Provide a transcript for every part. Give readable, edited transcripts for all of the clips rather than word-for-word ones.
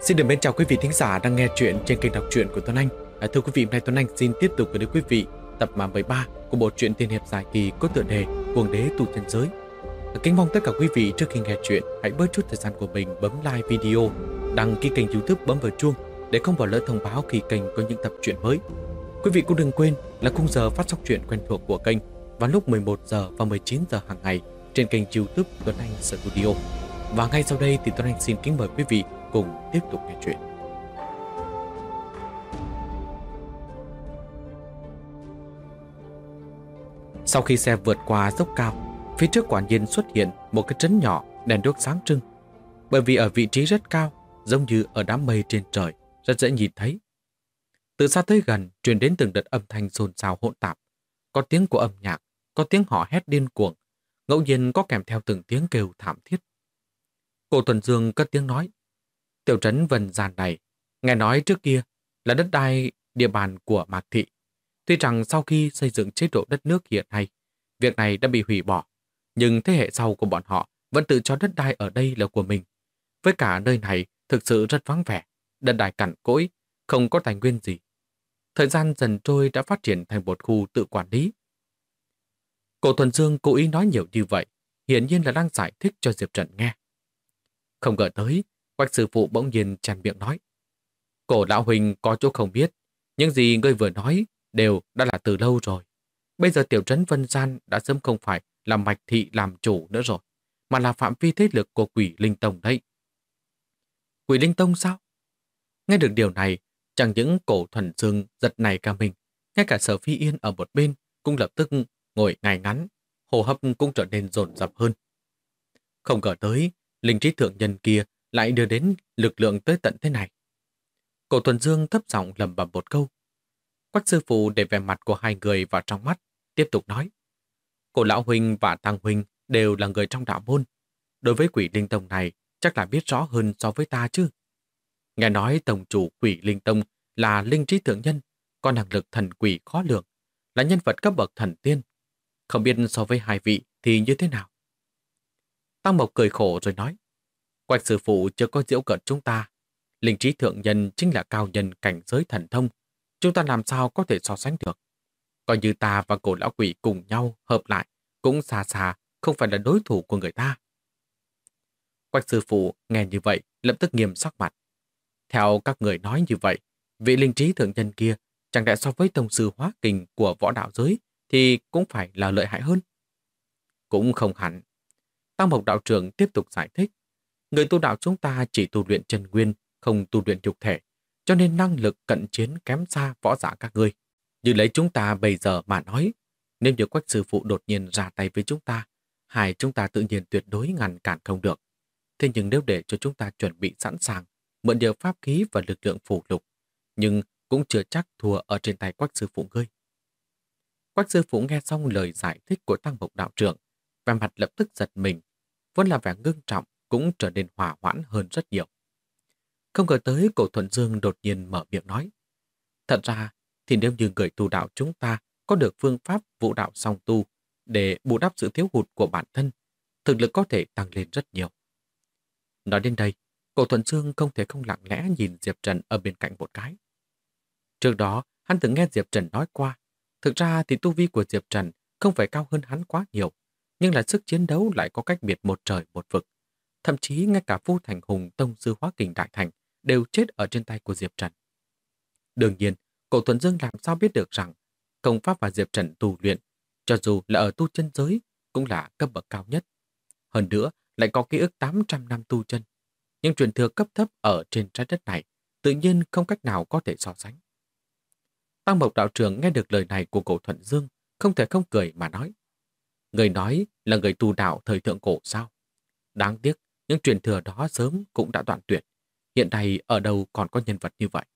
Xin được mến chào quý vị thính giả đang nghe chuyện trên kênh đọc truyện của Tuấn Anh. Thưa quý vị, hôm nay Tuấn Anh xin tiếp tục gửi đến quý vị tập 13 của bộ truyện tiên hiệp dài kỳ có tựa đề Cuồng đế tu chân giới. Kính mong tất cả quý vị trước khi nghe chuyện hãy bớt chút thời gian của mình bấm like video, đăng ký kênh YouTube, bấm vào chuông để không bỏ lỡ thông báo khi kênh có những tập truyện mới. Quý vị cũng đừng quên là khung giờ phát sóng truyện quen thuộc của kênh vào lúc 11 giờ và 19 giờ hàng ngày trên kênh YouTube Tuấn Anh Studio. Và ngay sau đây thì Tuấn Anh xin kính mời quý vị cùng tiếp tục nghe chuyện. Sau khi xe vượt qua dốc cao, phía trước quả nhiên xuất hiện một cái trấn nhỏ đèn đuốc sáng trưng. Bởi vì ở vị trí rất cao, giống như ở đám mây trên trời, rất dễ nhìn thấy. Từ xa tới gần truyền đến từng đợt âm thanh xôn xao hỗn tạp, có tiếng của âm nhạc, có tiếng hò hét điên cuồng, ngẫu nhiên có kèm theo từng tiếng kêu thảm thiết. Cô Thuần Dương cất tiếng nói: "Tiểu trấn Vân Gian này, nghe nói trước kia là đất đai địa bàn của Mạc Thị. Tuy rằng sau khi xây dựng chế độ đất nước hiện nay, việc này đã bị hủy bỏ, nhưng thế hệ sau của bọn họ vẫn tự cho đất đai ở đây là của mình. Với cả nơi này thực sự rất vắng vẻ, đất đai cằn cỗi, không có tài nguyên gì. Thời gian dần trôi đã phát triển thành một khu tự quản lý." Cô Thuần Dương cố ý nói nhiều như vậy, hiển nhiên là đang giải thích cho Diệp Trần nghe. Không ngờ tới, Quách sư phụ bỗng nhiên tràn miệng nói: "Cổ lão huynh có chỗ không biết, những gì ngươi vừa nói đều đã là từ lâu rồi. Bây giờ tiểu trấn Vân Gian đã sớm không phải là Mạch Thị làm chủ nữa rồi, mà là phạm vi thế lực của Quỷ Linh Tông đấy." Quỷ Linh Tông sao? Nghe được điều này, chẳng những Cổ Thuần Dương giật nảy cả mình, ngay cả Sở Phi Yên ở một bên cũng lập tức ngồi ngay ngắn, hô hấp cũng trở nên dồn dập hơn. Không ngờ tới, linh trí thượng nhân kia lại đưa đến lực lượng tới tận thế này. Cổ Thuần Dương thấp giọng lẩm bẩm một câu. Quách sư phụ để vẻ mặt của hai người vào trong mắt, tiếp tục nói: "Cổ lão huynh và tăng huynh đều là người trong đạo môn. Đối với Quỷ Linh Tông này chắc là biết rõ hơn so với ta chứ. Nghe nói tổng chủ Quỷ Linh Tông là linh trí thượng nhân, có năng lực thần quỷ khó lường, là nhân vật cấp bậc thần tiên. Không biết so với hai vị thì như thế nào?" Tăng Mộc cười khổ rồi nói: "Quách sư phụ chưa có giễu cợt chúng ta. Linh trí thượng nhân chính là cao nhân cảnh giới thần thông. Chúng ta làm sao có thể so sánh được. Coi như ta và Cổ lão quỷ cùng nhau hợp lại, cũng xa xa không phải là đối thủ của người ta." Quách sư phụ nghe như vậy lập tức nghiêm sắc mặt. Theo các người nói như vậy, vị linh trí thượng nhân kia chẳng lẽ so với tông sư hóa kình của võ đạo giới thì cũng phải là lợi hại hơn? Cũng không hẳn. Tăng Mộc đạo trưởng tiếp tục giải thích. Người tu đạo chúng ta chỉ tu luyện chân nguyên, không tu luyện nhục thể, cho nên năng lực cận chiến kém xa võ giả các ngươi. Như lấy chúng ta bây giờ mà nói, nếu như Quách sư phụ đột nhiên ra tay với chúng ta, hai chúng ta tự nhiên tuyệt đối ngăn cản không được. Thế nhưng nếu để cho chúng ta chuẩn bị sẵn sàng, mượn nhờ pháp khí và lực lượng phù lục, nhưng cũng chưa chắc thua ở trên tay Quách sư phụ ngươi. Quách sư phụ nghe xong lời giải thích của Tăng Mộc đạo trưởng, vẻ mặt lập tức giật mình, vốn là vẻ ngưng trọng cũng trở nên hòa hoãn hơn rất nhiều. Không ngờ tới Cổ Thuần Dương đột nhiên mở miệng nói: "Thật ra thì nếu như người tu đạo chúng ta có được phương pháp vũ đạo song tu để bù đắp sự thiếu hụt của bản thân, thực lực có thể tăng lên rất nhiều." Nói đến đây, Cổ Thuần Dương không thể không lặng lẽ nhìn Diệp Trần ở bên cạnh một cái. Trước đó, hắn từng nghe Diệp Trần nói qua, thực ra thì tu vi của Diệp Trần không phải cao hơn hắn quá nhiều, nhưng là sức chiến đấu lại có cách biệt một trời một vực. Thậm chí ngay cả Vu Thành Hùng tông sư hóa kình đại thành đều chết ở trên tay của Diệp Trần. Đương nhiên, Cổ Thuần Dương làm sao biết được rằng công pháp mà Diệp Trần tu luyện, cho dù là ở tu chân giới, cũng là cấp bậc cao nhất. Hơn nữa, lại có ký ức 800 năm tu chân. Nhưng truyền thừa cấp thấp ở trên trái đất này tự nhiên không cách nào có thể so sánh. Tăng Mộc đạo trưởng nghe được lời này của Cổ Thuần Dương, không thể không cười mà nói: "Người nói là người tu đạo thời thượng cổ sao? Đáng tiếc, những truyền thừa đó sớm cũng đã đoạn tuyệt. Hiện nay ở đâu còn có nhân vật như vậy?"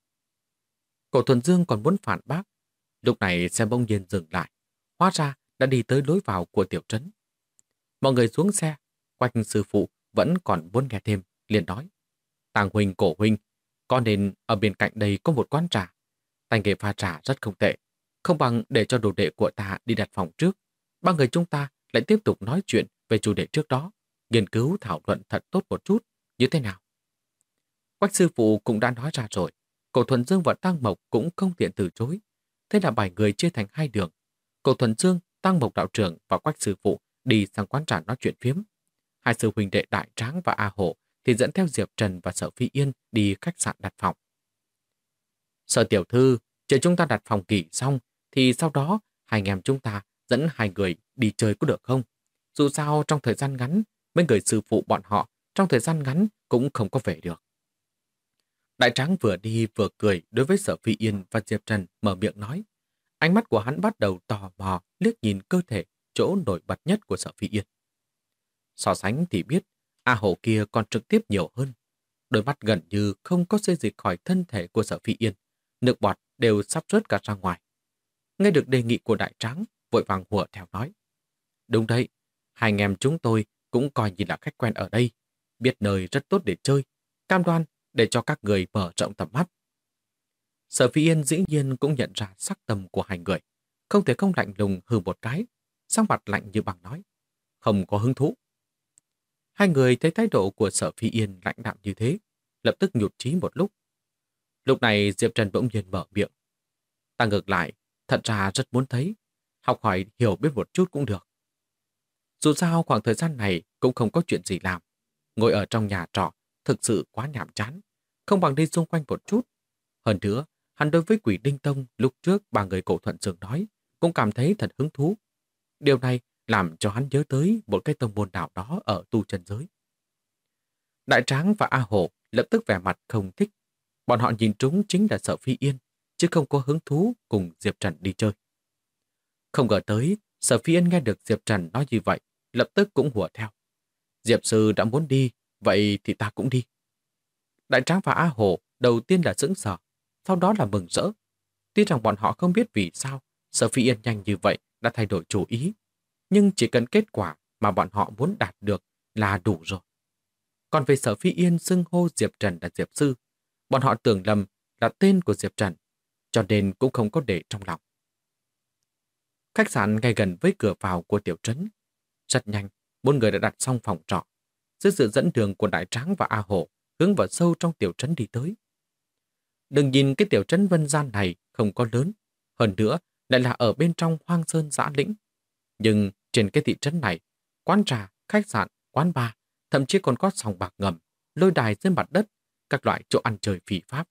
Cổ Thuần Dương còn muốn phản bác, lúc này xe bỗng nhiên dừng lại, hóa ra đã đi tới lối vào của tiểu trấn. Mọi người xuống xe, Quách sư phụ vẫn còn muốn nghe thêm, liền nói: "Tàng huynh, Cổ huynh, có nên ở bên cạnh đây có một quán trà. Tay nghề pha trà rất không tệ, không bằng để cho đồ đệ của ta đi đặt phòng trước. Ba người chúng ta lại tiếp tục nói chuyện về chủ đề trước đó, nghiên cứu thảo luận thật tốt một chút, như thế nào?" Quách sư phụ cũng đã nói ra rồi. Cổ Thuần Dương và Tăng Mộc cũng không tiện từ chối. Thế là 7 người chia thành 2 đường. Cổ Thuần Dương, Tăng Mộc đạo trưởng và Quách sư phụ đi sang quán trà nói chuyện phiếm. Hai sư huynh đệ Đại Tráng và A Hổ thì dẫn theo Diệp Trần và Sở Phi Yên đi khách sạn đặt phòng. Sở tiểu thư, chờ chúng ta đặt phòng nghỉ xong thì sau đó hai anh em chúng ta dẫn 2 người đi chơi có được không? Dù sao trong thời gian ngắn, mấy người sư phụ bọn họ trong thời gian ngắn cũng không có về được. Đại Tráng vừa đi vừa cười đối với Sở Phi Yên và Diệp Trần mở miệng nói. Ánh mắt của hắn bắt đầu tò mò liếc nhìn cơ thể chỗ nổi bật nhất của Sở Phi Yên. So sánh thì biết, A Hổ kia còn trực tiếp nhiều hơn. Đôi mắt gần như không có xê dịch khỏi thân thể của Sở Phi Yên. Nước bọt đều sắp rớt cả ra ngoài. Nghe được đề nghị của Đại Tráng, vội vàng hùa theo nói. Đúng đấy, hai anh em chúng tôi cũng coi như là khách quen ở đây. Biết nơi rất tốt để chơi, cam đoan để cho các người mở rộng tầm mắt. Sở Phi Yên dĩ nhiên cũng nhận ra sắc tâm của hai người. Không thể không lạnh lùng hừ một cái, sắc mặt lạnh như bằng nói. Không có hứng thú. Hai người thấy thái độ của Sở Phi Yên lãnh đạm như thế, lập tức nhụt chí một lúc. Lúc này Diệp Trần bỗng nhiên mở miệng. Ta ngược lại, thật ra rất muốn thấy, học hỏi hiểu biết một chút cũng được. Dù sao khoảng thời gian này cũng không có chuyện gì làm. Ngồi ở trong nhà trọ thực sự quá nhàm chán, không bằng đi xung quanh một chút. Hơn nữa, hắn đối với Quỷ Đinh Tông lúc trước ba người Cổ Thuận Dương nói cũng cảm thấy thật hứng thú. Điều này làm cho hắn nhớ tới một cái tông môn nào đó ở tu chân giới. Đại Tráng và A Hổ lập tức vẻ mặt không thích. Bọn họ nhìn trúng chính là Sở Phi Yên, chứ không có hứng thú cùng Diệp Trần đi chơi. Không ngờ tới, Sở Phi Yên nghe được Diệp Trần nói như vậy, lập tức cũng hùa theo. Diệp sư đã muốn đi, vậy thì ta cũng đi. Đại Tráng và A Hổ đầu tiên là sững sờ, sau đó là mừng rỡ. Tuy rằng bọn họ không biết vì sao Sở Phi Yên nhanh như vậy đã thay đổi chủ ý, nhưng chỉ cần kết quả mà bọn họ muốn đạt được là đủ rồi. Còn về Sở Phi Yên xưng hô Diệp Trần là Diệp sư, bọn họ tưởng lầm là tên của Diệp Trần, cho nên cũng không có để trong lòng. Khách sạn ngay gần với cửa vào của tiểu trấn. Rất nhanh, 4 người đã đặt xong phòng trọ. Dưới sự dẫn đường của Đại Tráng và A Hổ hướng vào sâu trong tiểu trấn đi tới. Đừng nhìn cái tiểu trấn Vân Gian này không có lớn, hơn nữa lại là ở bên trong hoang sơn dã lĩnh. Nhưng trên cái thị trấn này, quán trà, khách sạn, quán bar, thậm chí còn có sòng bạc ngầm, lôi đài trên mặt đất, các loại chỗ ăn chơi phỉ pháp.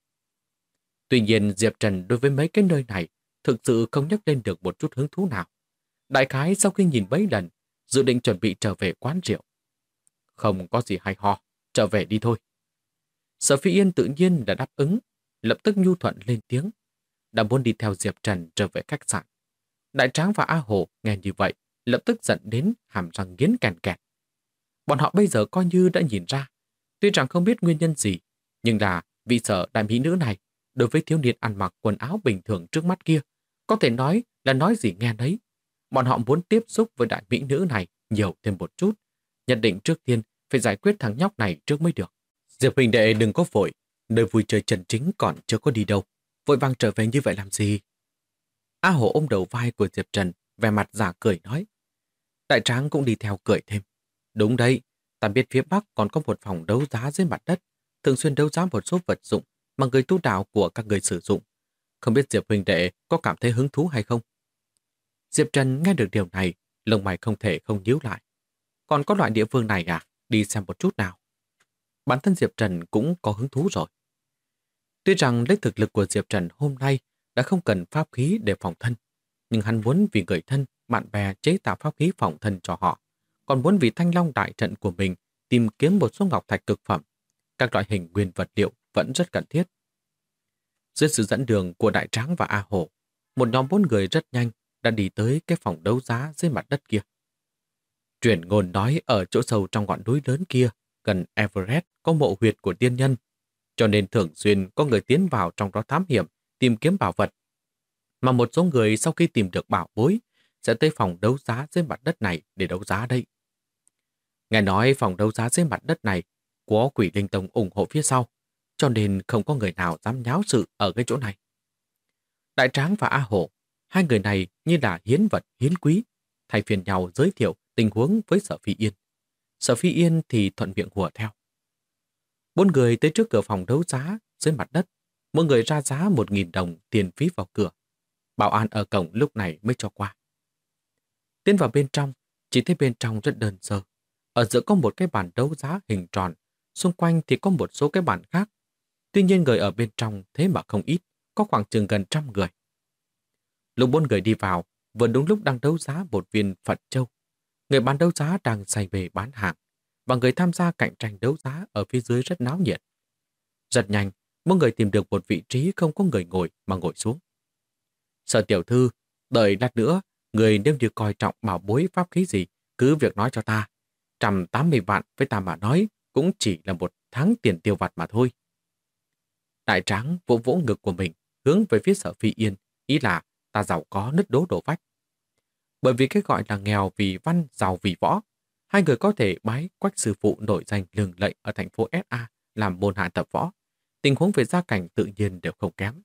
Tuy nhiên Diệp Trần đối với mấy cái nơi này thực sự không nhắc lên được một chút hứng thú nào. Đại khái sau khi nhìn mấy lần, dự định chuẩn bị trở về quán rượu. Không có gì hay ho, trở về đi thôi. Sở Phi Yên tự nhiên đã đáp ứng, lập tức nhu thuận lên tiếng, đã muốn đi theo Diệp Trần trở về khách sạn. Đại Tráng và A Hổ nghe như vậy, lập tức giận đến hàm răng nghiến kèn kẹt. Bọn họ bây giờ coi như đã nhìn ra, tuy rằng không biết nguyên nhân gì, nhưng là vị sở đại mỹ nữ này đối với thiếu niên ăn mặc quần áo bình thường trước mắt kia, có thể nói là nói gì nghe nấy. Bọn họ muốn tiếp xúc với đại mỹ nữ này nhiều thêm một chút, nhận định trước tiên phải giải quyết thằng nhóc này trước mới được. Diệp huynh đệ đừng có vội, nơi vui chơi chân chính còn chưa có đi đâu, vội vàng trở về như vậy làm gì? A Hổ ôm đầu vai của Diệp Trần, vẻ mặt giả cười nói. Đại Tráng cũng đi theo cười thêm. Đúng đấy, ta biết phía Bắc còn có một phòng đấu giá dưới mặt đất, thường xuyên đấu giá một số vật dụng mà người tu đạo của các người sử dụng. Không biết Diệp huynh đệ có cảm thấy hứng thú hay không? Diệp Trần nghe được điều này, lông mày không thể không nhíu lại. Còn có loại địa phương này à? Đi xem một chút nào. Bản thân Diệp Trần cũng có hứng thú rồi. Tuy rằng lấy thực lực của Diệp Trần hôm nay đã không cần pháp khí để phòng thân, nhưng hắn muốn vì người thân, bạn bè chế tạo pháp khí phòng thân cho họ, còn muốn vì Thanh Long đại trận của mình tìm kiếm một số ngọc thạch cực phẩm. Các loại hình nguyên vật liệu vẫn rất cần thiết. Dưới sự dẫn đường của Đại Tráng và A Hổ, một nhóm 4 người rất nhanh đã đi tới cái phòng đấu giá dưới mặt đất kia. Truyền ngôn nói ở chỗ sâu trong ngọn núi lớn kia, gần Everest có mộ huyệt của tiên nhân, cho nên thường xuyên có người tiến vào trong đó thám hiểm, tìm kiếm bảo vật. Mà một số người sau khi tìm được bảo bối, sẽ tới phòng đấu giá dưới mặt đất này để đấu giá đây. Nghe nói phòng đấu giá dưới mặt đất này có Quỷ Linh Tông ủng hộ phía sau, cho nên không có người nào dám nháo sự ở cái chỗ này. Đại Tráng và A Hổ, hai người này như là hiến vật hiến quý, thay phiên nhau giới thiệu tình huống với Sở Phi Yên. Sở Phi Yên thì thuận miệng hùa theo. 4 người tới trước cửa phòng đấu giá dưới mặt đất, mỗi người ra giá 1.000 đồng tiền phí vào cửa. Bảo an ở cổng lúc này mới cho qua. Tiến vào bên trong, chỉ thấy bên trong rất đơn sơ. Ở giữa có một cái bàn đấu giá hình tròn, xung quanh thì có một số cái bàn khác. Tuy nhiên người ở bên trong thế mà không ít, có khoảng chừng gần 100 người. Lúc 4 người đi vào, vừa đúng lúc đang đấu giá một viên Phật châu. Người bán đấu giá đang say bề bán hàng, và người tham gia cạnh tranh đấu giá ở phía dưới rất náo nhiệt. Rất nhanh, mỗi người tìm được một vị trí không có người ngồi mà ngồi xuống. Sở tiểu thư, đợi lát nữa, người nếu như coi trọng bảo bối pháp khí gì, cứ việc nói cho ta. 180 vạn với ta mà nói cũng chỉ là một tháng tiền tiêu vặt mà thôi. Đại tráng vỗ vỗ ngực của mình, hướng về phía Sở Phi Yên, ý là ta giàu có nứt đố đổ vách. Bởi vì cái gọi là nghèo vì văn, giàu vì võ, hai người có thể bái Quách sư phụ nổi danh lừng lẫy ở thành phố SA làm môn hạ tập võ. Tình huống về gia cảnh tự nhiên đều không kém.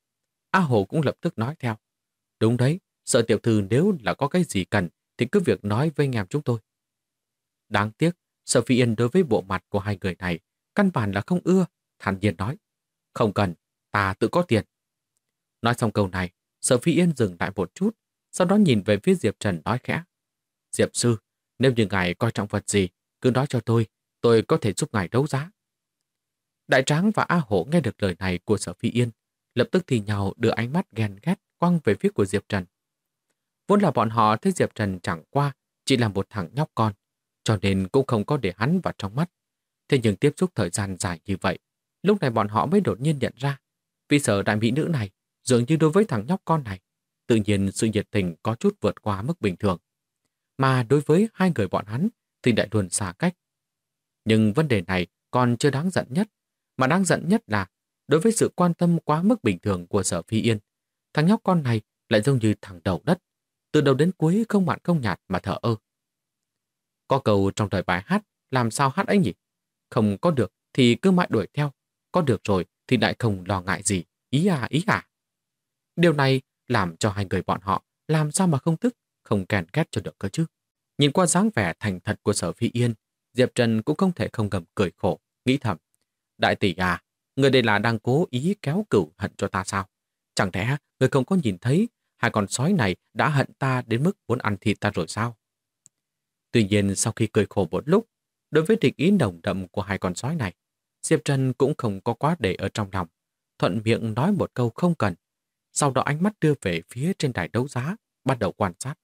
A Hồ cũng lập tức nói theo. Đúng đấy, Sở tiểu thư nếu là có cái gì cần thì cứ việc nói với anh em chúng tôi. Đáng tiếc, Sở Phi Yên đối với bộ mặt của hai người này căn bản là không ưa, thản nhiên nói. Không cần, ta tự có tiền. Nói xong câu này, Sở Phi Yên dừng lại một chút, sau đó nhìn về phía Diệp Trần nói khẽ. Diệp sư, nếu như ngài coi trọng vật gì, cứ nói cho tôi có thể giúp ngài đấu giá. Đại tráng và A Hổ nghe được lời này của Sở Phi Yên, lập tức thì nhau đưa ánh mắt ghen ghét quăng về phía của Diệp Trần. Vốn là bọn họ thấy Diệp Trần chẳng qua chỉ là một thằng nhóc con, cho nên cũng không có để hắn vào trong mắt. Thế nhưng tiếp xúc thời gian dài như vậy, lúc này bọn họ mới đột nhiên nhận ra, vì Sở đại mỹ nữ này dường như đối với thằng nhóc con này, tự nhiên sự nhiệt tình có chút vượt qua mức bình thường. Mà đối với hai người bọn hắn thì lại luôn xa cách. Nhưng vấn đề này còn chưa đáng giận nhất, mà đáng giận nhất là đối với sự quan tâm quá mức bình thường của Sở Phi Yên, thằng nhóc con này lại giống như thằng đầu đất, từ đầu đến cuối không mặn không nhạt mà thở ơ. Có câu trong thời bài hát, làm sao hát ấy nhỉ? Không có được thì cứ mãi đuổi theo, có được rồi thì lại không lo ngại gì, ý à. Điều này làm cho hai người bọn họ làm sao mà không tức, không kèn két cho được cơ chứ. Nhìn qua dáng vẻ thành thật của Sở Phi Yên, Diệp Trần cũng không thể không ngầm cười khổ, nghĩ thầm. Đại tỷ à, người đây là đang cố ý kéo cửu hận cho ta sao? Chẳng lẽ người không có nhìn thấy hai con sói này đã hận ta đến mức muốn ăn thịt ta rồi sao? Tuy nhiên sau khi cười khổ một lúc, đối với địch ý nồng đậm của hai con sói này, Diệp Trần cũng không có quá để ở trong lòng, thuận miệng nói một câu không cần, sau đó ánh mắt đưa về phía trên đài đấu giá, bắt đầu quan sát.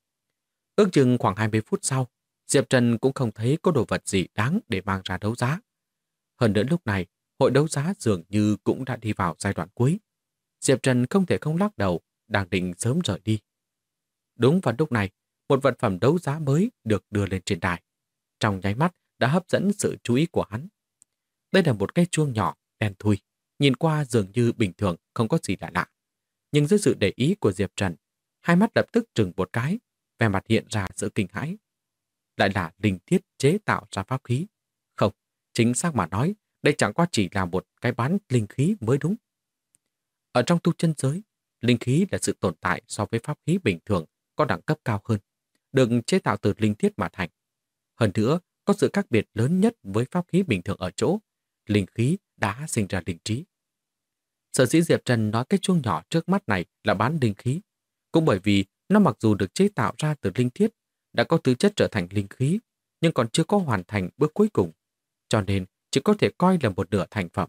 Ước chừng khoảng 20 phút sau, Diệp Trần cũng không thấy có đồ vật gì đáng để mang ra đấu giá. Hơn nữa lúc này, hội đấu giá dường như cũng đã đi vào giai đoạn cuối. Diệp Trần không thể không lắc đầu, đang định sớm rời đi. Đúng vào lúc này, một vật phẩm đấu giá mới được đưa lên trên đài. Trong nháy mắt đã hấp dẫn sự chú ý của hắn. Đây là một cái chuông nhỏ, đen thui, nhìn qua dường như bình thường, không có gì lạ lạ. Nhưng dưới sự để ý của Diệp Trần, hai mắt lập tức trừng một cái, vẻ mặt hiện ra sự kinh hãi. Lại là linh thiết chế tạo ra pháp khí. Không, chính xác mà nói, đây chẳng qua chỉ là một cái bán linh khí mới đúng. Ở trong tu chân giới, linh khí là sự tồn tại so với pháp khí bình thường có đẳng cấp cao hơn, được chế tạo từ linh thiết mà thành. Hơn nữa, có sự khác biệt lớn nhất với pháp khí bình thường ở chỗ, linh khí đã sinh ra linh trí. Sở dĩ Diệp Trần nói cái chuông nhỏ trước mắt này là bán linh khí, cũng bởi vì nó mặc dù được chế tạo ra từ linh thiết, đã có tư chất trở thành linh khí, nhưng còn chưa có hoàn thành bước cuối cùng, cho nên chỉ có thể coi là một nửa thành phẩm.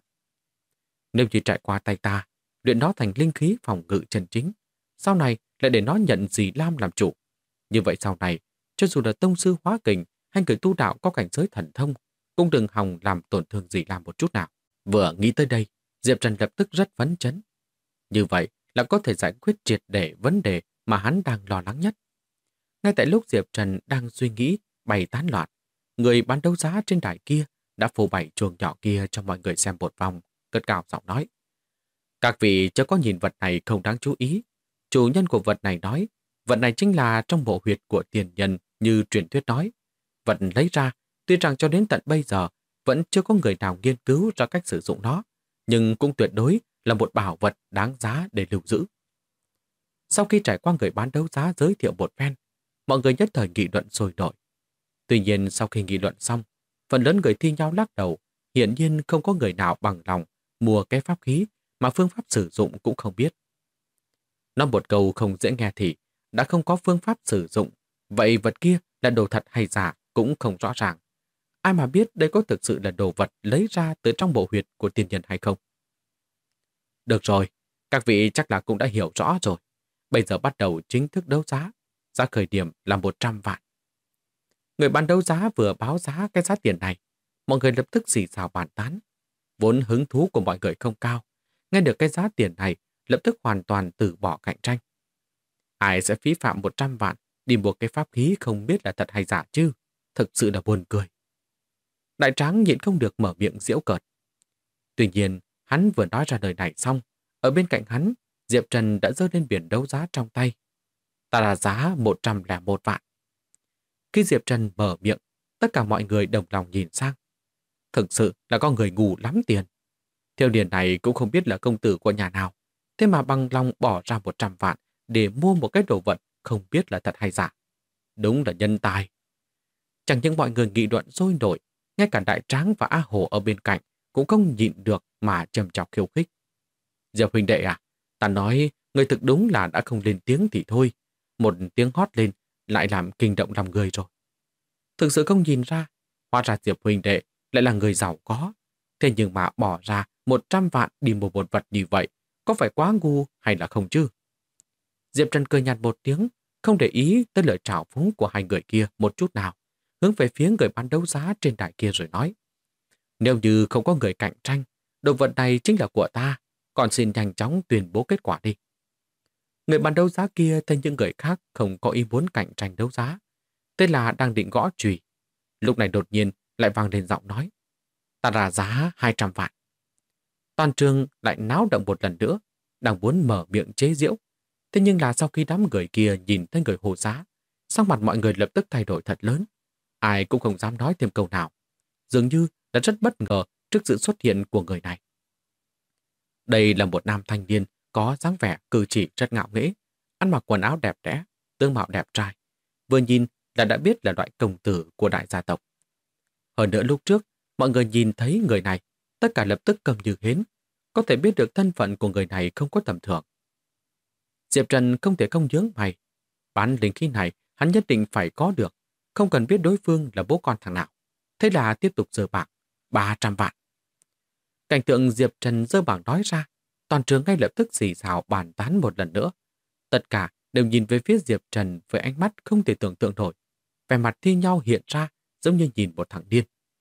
Nếu như trải qua tay ta, luyện nó thành linh khí phòng ngự chân chính, sau này lại để nó nhận dì Lam làm chủ. Như vậy sau này, cho dù là tông sư hóa kình hay người tu đạo có cảnh giới thần thông, cũng đừng hòng làm tổn thương dì Lam một chút nào. Vừa nghĩ tới đây, Diệp Trần lập tức rất phấn chấn. Như vậy là có thể giải quyết triệt để vấn đề mà hắn đang lo lắng nhất. Ngay tại lúc Diệp Trần đang suy nghĩ bày tán loạn, người bán đấu giá trên đài kia đã phô bày chuông nhỏ kia cho mọi người xem một vòng, cất cao giọng nói. Các vị chớ có nhìn vật này không đáng chú ý. Chủ nhân của vật này nói, vật này chính là trong mộ huyệt của tiền nhân như truyền thuyết nói. Vật lấy ra, tuy rằng cho đến tận bây giờ vẫn chưa có người nào nghiên cứu ra cách sử dụng nó, nhưng cũng tuyệt đối là một bảo vật đáng giá để lưu giữ. Sau khi trải qua người bán đấu giá giới thiệu một phen, mọi người nhất thời nghị luận sôi nổi. Tuy nhiên sau khi nghị luận xong, phần lớn người thi nhau lắc đầu, hiển nhiên không có người nào bằng lòng mua cái pháp khí mà phương pháp sử dụng cũng không biết. Nói một câu không dễ nghe thì đã không có phương pháp sử dụng, vậy vật kia là đồ thật hay giả cũng không rõ ràng. Ai mà biết đây có thực sự là đồ vật lấy ra từ trong bộ huyệt của tiên nhân hay không? Được rồi, các vị chắc là cũng đã hiểu rõ rồi. Bây giờ bắt đầu chính thức đấu giá. Giá khởi điểm là 100 vạn. Người bán đấu giá vừa báo giá cái giá tiền này, mọi người lập tức xì xào bàn tán. Vốn hứng thú của mọi người không cao, nghe được cái giá tiền này lập tức hoàn toàn từ bỏ cạnh tranh. Ai sẽ phí phạm 100 vạn đi mua cái pháp khí không biết là thật hay giả chứ? Thực sự là buồn cười. Đại tráng nhịn không được mở miệng giễu cợt. Tuy nhiên, hắn vừa nói ra lời này xong, ở bên cạnh hắn, Diệp Trần đã giơ lên biển đấu giá trong tay. Ta là giá 101 vạn. Khi Diệp Trần mở miệng, tất cả mọi người đồng lòng nhìn sang. Thực sự là có người ngu lắm tiền. Thiếu niên này cũng không biết là công tử của nhà nào, thế mà bằng lòng bỏ ra 100 vạn để mua một cái đồ vật không biết là thật hay giả. Đúng là nhân tài. Chẳng những mọi người nghị luận sôi nổi, ngay cả Đại Tráng và A Hồ ở bên cạnh cũng không nhịn được mà trầm chọc khiêu khích. Diệp huynh đệ à, ta nói người thực đúng là đã không lên tiếng thì thôi. Một tiếng hót lên lại làm kinh động lòng người rồi. Thực sự không nhìn ra, hóa ra Diệp huynh đệ lại là người giàu có. Thế nhưng mà bỏ ra 100 vạn đi mua một vật như vậy, có phải quá ngu hay là không chứ? Diệp Trần cười nhạt một tiếng, không để ý tới lời trào phúng của hai người kia một chút nào, hướng về phía người bán đấu giá trên đài kia rồi nói. Nếu như không có người cạnh tranh, đồ vật này chính là của ta, còn xin nhanh chóng tuyên bố kết quả đi. Người bán đấu giá kia thấy những người khác không có ý muốn cạnh tranh đấu giá. Thế là đang định gõ chùy. Lúc này đột nhiên lại vang lên giọng nói. Ta ra giá 200 vạn. Toàn trường lại náo động một lần nữa, đang muốn mở miệng chế giễu. Thế nhưng là sau khi đám người kia nhìn thấy người hô giá, sắc mặt mọi người lập tức thay đổi thật lớn. Ai cũng không dám nói thêm câu nào. Dường như đã rất bất ngờ trước sự xuất hiện của người này. Đây là một nam thanh niên có dáng vẻ cử chỉ rất ngạo nghễ, ăn mặc quần áo đẹp đẽ, tướng mạo đẹp trai. Vừa nhìn là đã biết là loại công tử của đại gia tộc. Hơn nữa lúc trước, mọi người nhìn thấy người này, tất cả lập tức cầm như hến, có thể biết được thân phận của người này không có tầm thường. Diệp Trần không thể không nhướng mày. Bán linh khí này hắn nhất định phải có được, không cần biết đối phương là bố con thằng nào. Thế là tiếp tục giơ bảng, 300 vạn. Cảnh tượng Diệp Trần giơ bảng nói ra, toàn trường ngay lập tức xì xào bàn tán một lần nữa. Tất cả đều nhìn về phía Diệp Trần với ánh mắt không thể tưởng tượng nổi. Vẻ mặt thi nhau hiện ra giống như nhìn một thằng điên.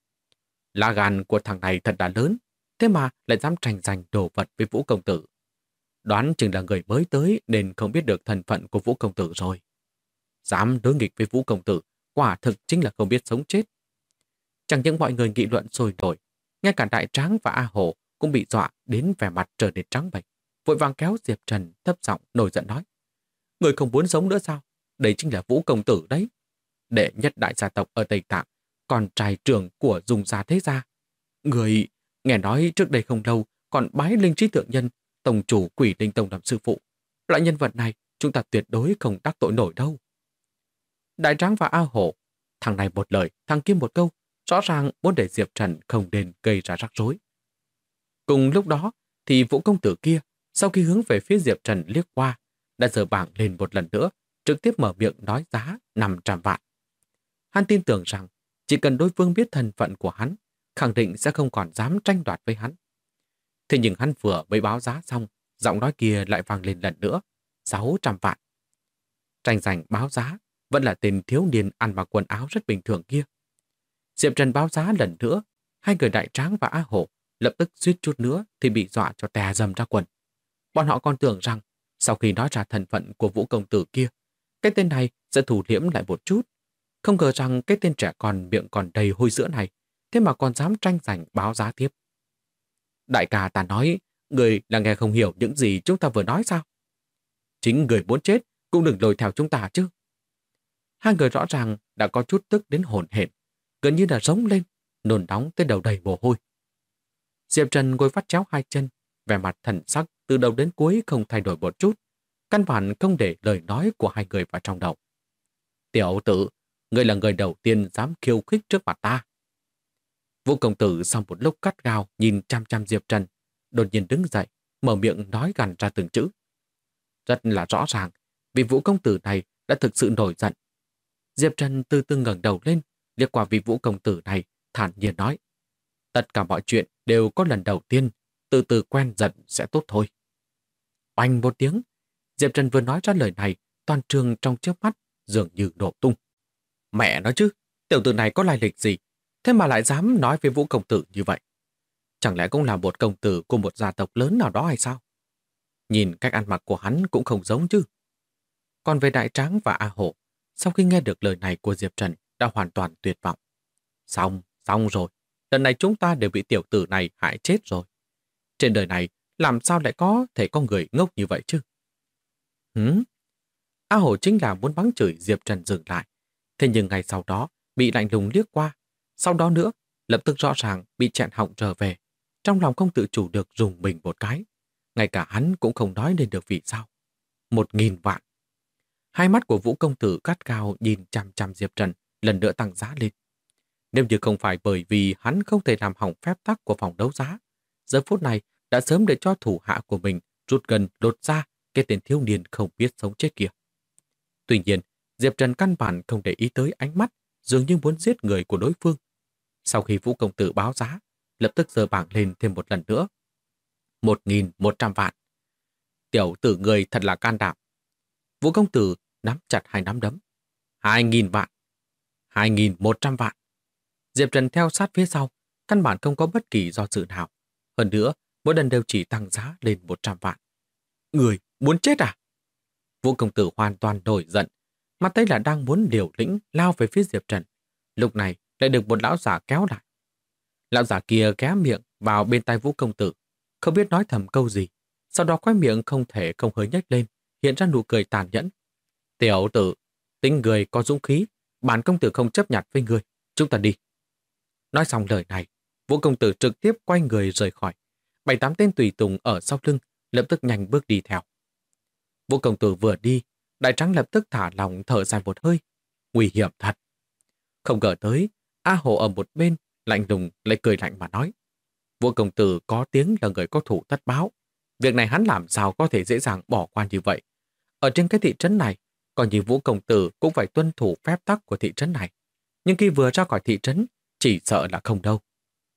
Lá gan của thằng này thật là lớn, thế mà lại dám tranh giành đồ vật với Vũ Công Tử. Đoán chừng là người mới tới nên không biết được thân phận của Vũ Công Tử rồi. Dám đối nghịch với Vũ Công Tử, quả thực chính là không biết sống chết. Chẳng những mọi người nghị luận sôi nổi, ngay cả Đại Tráng và A Hồ cũng bị dọa đến vẻ mặt trở nên trắng bệch, vội vàng kéo Diệp Trần thấp giọng nổi giận nói. Người không muốn sống nữa sao? Đây chính là Vũ Công Tử đấy. Đệ nhất đại gia tộc ở Tây Tạng, con trai trưởng của Dung gia thế gia. Người nghe nói trước đây không lâu còn bái linh trí thượng nhân, tổng chủ Quỷ Linh Tông làm sư phụ. Loại nhân vật này chúng ta tuyệt đối không đắc tội nổi đâu. Đại Tráng và A Hổ, thằng này một lời, thằng kia một câu, rõ ràng muốn để Diệp Trần không nên gây ra rắc rối. Cùng lúc đó thì Vũ Công Tử kia, sau khi hướng về phía Diệp Trần liếc qua, đã giơ bảng lên một lần nữa, trực tiếp mở miệng nói giá 500 vạn. Hắn tin tưởng rằng chỉ cần đối phương biết thân phận của hắn, khẳng định sẽ không còn dám tranh đoạt với hắn. Thế nhưng hắn vừa mới báo giá xong, giọng nói kia lại vang lên lần nữa, 600 vạn. Tranh giành báo giá vẫn là tên thiếu niên ăn mặc quần áo rất bình thường kia. Diệp Trần báo giá lần nữa, hai người Đại Tráng và A Hổ lập tức suýt chút nữa thì bị dọa cho tè dầm ra quần. Bọn họ còn tưởng rằng sau khi nói ra thân phận của Vũ Công Tử kia, cái tên này sẽ thủ liễm lại một chút. Không ngờ rằng cái tên trẻ con miệng còn đầy hôi sữa này, thế mà còn dám tranh giành báo giá tiếp. Đại ca ta nói, người là nghe không hiểu những gì chúng ta vừa nói sao? Chính người muốn chết cũng đừng lôi theo chúng ta chứ. Hai người rõ ràng đã có chút tức đến hổn hển, gần như là rống lên, nôn nóng tới đầu đầy mồ hôi. Diệp Trần ngồi vắt chéo hai chân, vẻ mặt thần sắc từ đầu đến cuối không thay đổi một chút, căn bản không để lời nói của hai người vào trong đầu. Tiểu tử, ngươi là người đầu tiên dám khiêu khích trước mặt ta. Vũ công tử sau một lúc cắt gao nhìn chăm chăm Diệp Trần, đột nhiên đứng dậy, mở miệng nói gằn ra từng chữ. Rất là rõ ràng, vị Vũ công tử này đã thực sự nổi giận. Diệp Trần từ từ ngẩng đầu lên, liếc qua vị Vũ công tử này, thản nhiên nói. Tất cả mọi chuyện đều có lần đầu tiên, từ từ quen dần sẽ tốt thôi. Oanh một tiếng, Diệp Trần vừa nói ra lời này, toàn trường trong chớp mắt dường như nổ tung. Mẹ nói chứ, tiểu tử này có lai lịch gì, thế mà lại dám nói với Vũ công tử như vậy? Chẳng lẽ cũng là một công tử của một gia tộc lớn nào đó hay sao? Nhìn cách ăn mặc của hắn cũng không giống chứ. Còn về Đại Tráng và A Hổ, sau khi nghe được lời này của Diệp Trần đã hoàn toàn tuyệt vọng. Xong rồi, lần này chúng ta đều bị tiểu tử này hại chết rồi. Trên đời này, làm sao lại có thể có người ngốc như vậy chứ? A Hổ chính là muốn mắng chửi Diệp Trần dừng lại. Thế nhưng ngày sau đó, bị lạnh lùng liếc qua. Sau đó nữa, lập tức rõ ràng bị chẹn họng trở về. Trong lòng không tự chủ được rùng mình một cái. Ngay cả hắn cũng không nói lên được vì sao. 1.000 vạn. Hai mắt của Vũ công tử gắt gao nhìn chằm chằm Diệp Trần, lần nữa tăng giá lên. Nếu như không phải bởi vì hắn không thể làm hỏng phép tắc của phòng đấu giá, giờ phút này đã sớm để cho thủ hạ của mình rút gần lột ra cái tên thiếu niên không biết sống chết kia. Tuy nhiên, Diệp Trần căn bản không để ý tới ánh mắt, dường như muốn giết người của đối phương. Sau khi Vũ công tử báo giá, lập tức giơ bảng lên thêm một lần nữa. 1.100 vạn. Tiểu tử người thật là can đảm. Vũ công tử nắm chặt hai nắm đấm. 2.000 vạn. 2.100 vạn. Diệp Trần theo sát phía sau, căn bản không có bất kỳ do dự nào. Hơn nữa, mỗi lần đều chỉ tăng giá lên 100 vạn. Người muốn chết à? Vũ công tử hoàn toàn nổi giận, mắt thấy là đang muốn liều lĩnh lao về phía Diệp Trần. Lúc này lại được một lão giả kéo lại. Lão giả kia ghé miệng vào bên tai Vũ công tử, không biết nói thầm câu gì. Sau đó khóe miệng không thể không hơi nhếch lên, hiện ra nụ cười tàn nhẫn. Tiểu tử, tính người có dũng khí, bản công tử không chấp nhặt với người, chúng ta đi. Nói xong lời này, Vũ công tử trực tiếp quay người rời khỏi. 7-8 tên tùy tùng ở sau lưng lập tức nhanh bước đi theo. Vũ công tử vừa đi, Đại Tráng lập tức thả lòng thở dài một hơi. Nguy hiểm thật. Không ngờ tới, A Hổ ở một bên, lạnh lùng lại cười lạnh mà nói. Vũ công tử có tiếng là người có thủ tất báo. Việc này hắn làm sao có thể dễ dàng bỏ qua như vậy. Ở trên cái thị trấn này, còn như Vũ công tử cũng phải tuân thủ phép tắc của thị trấn này. Nhưng khi vừa ra khỏi thị trấn, chỉ sợ là không đâu.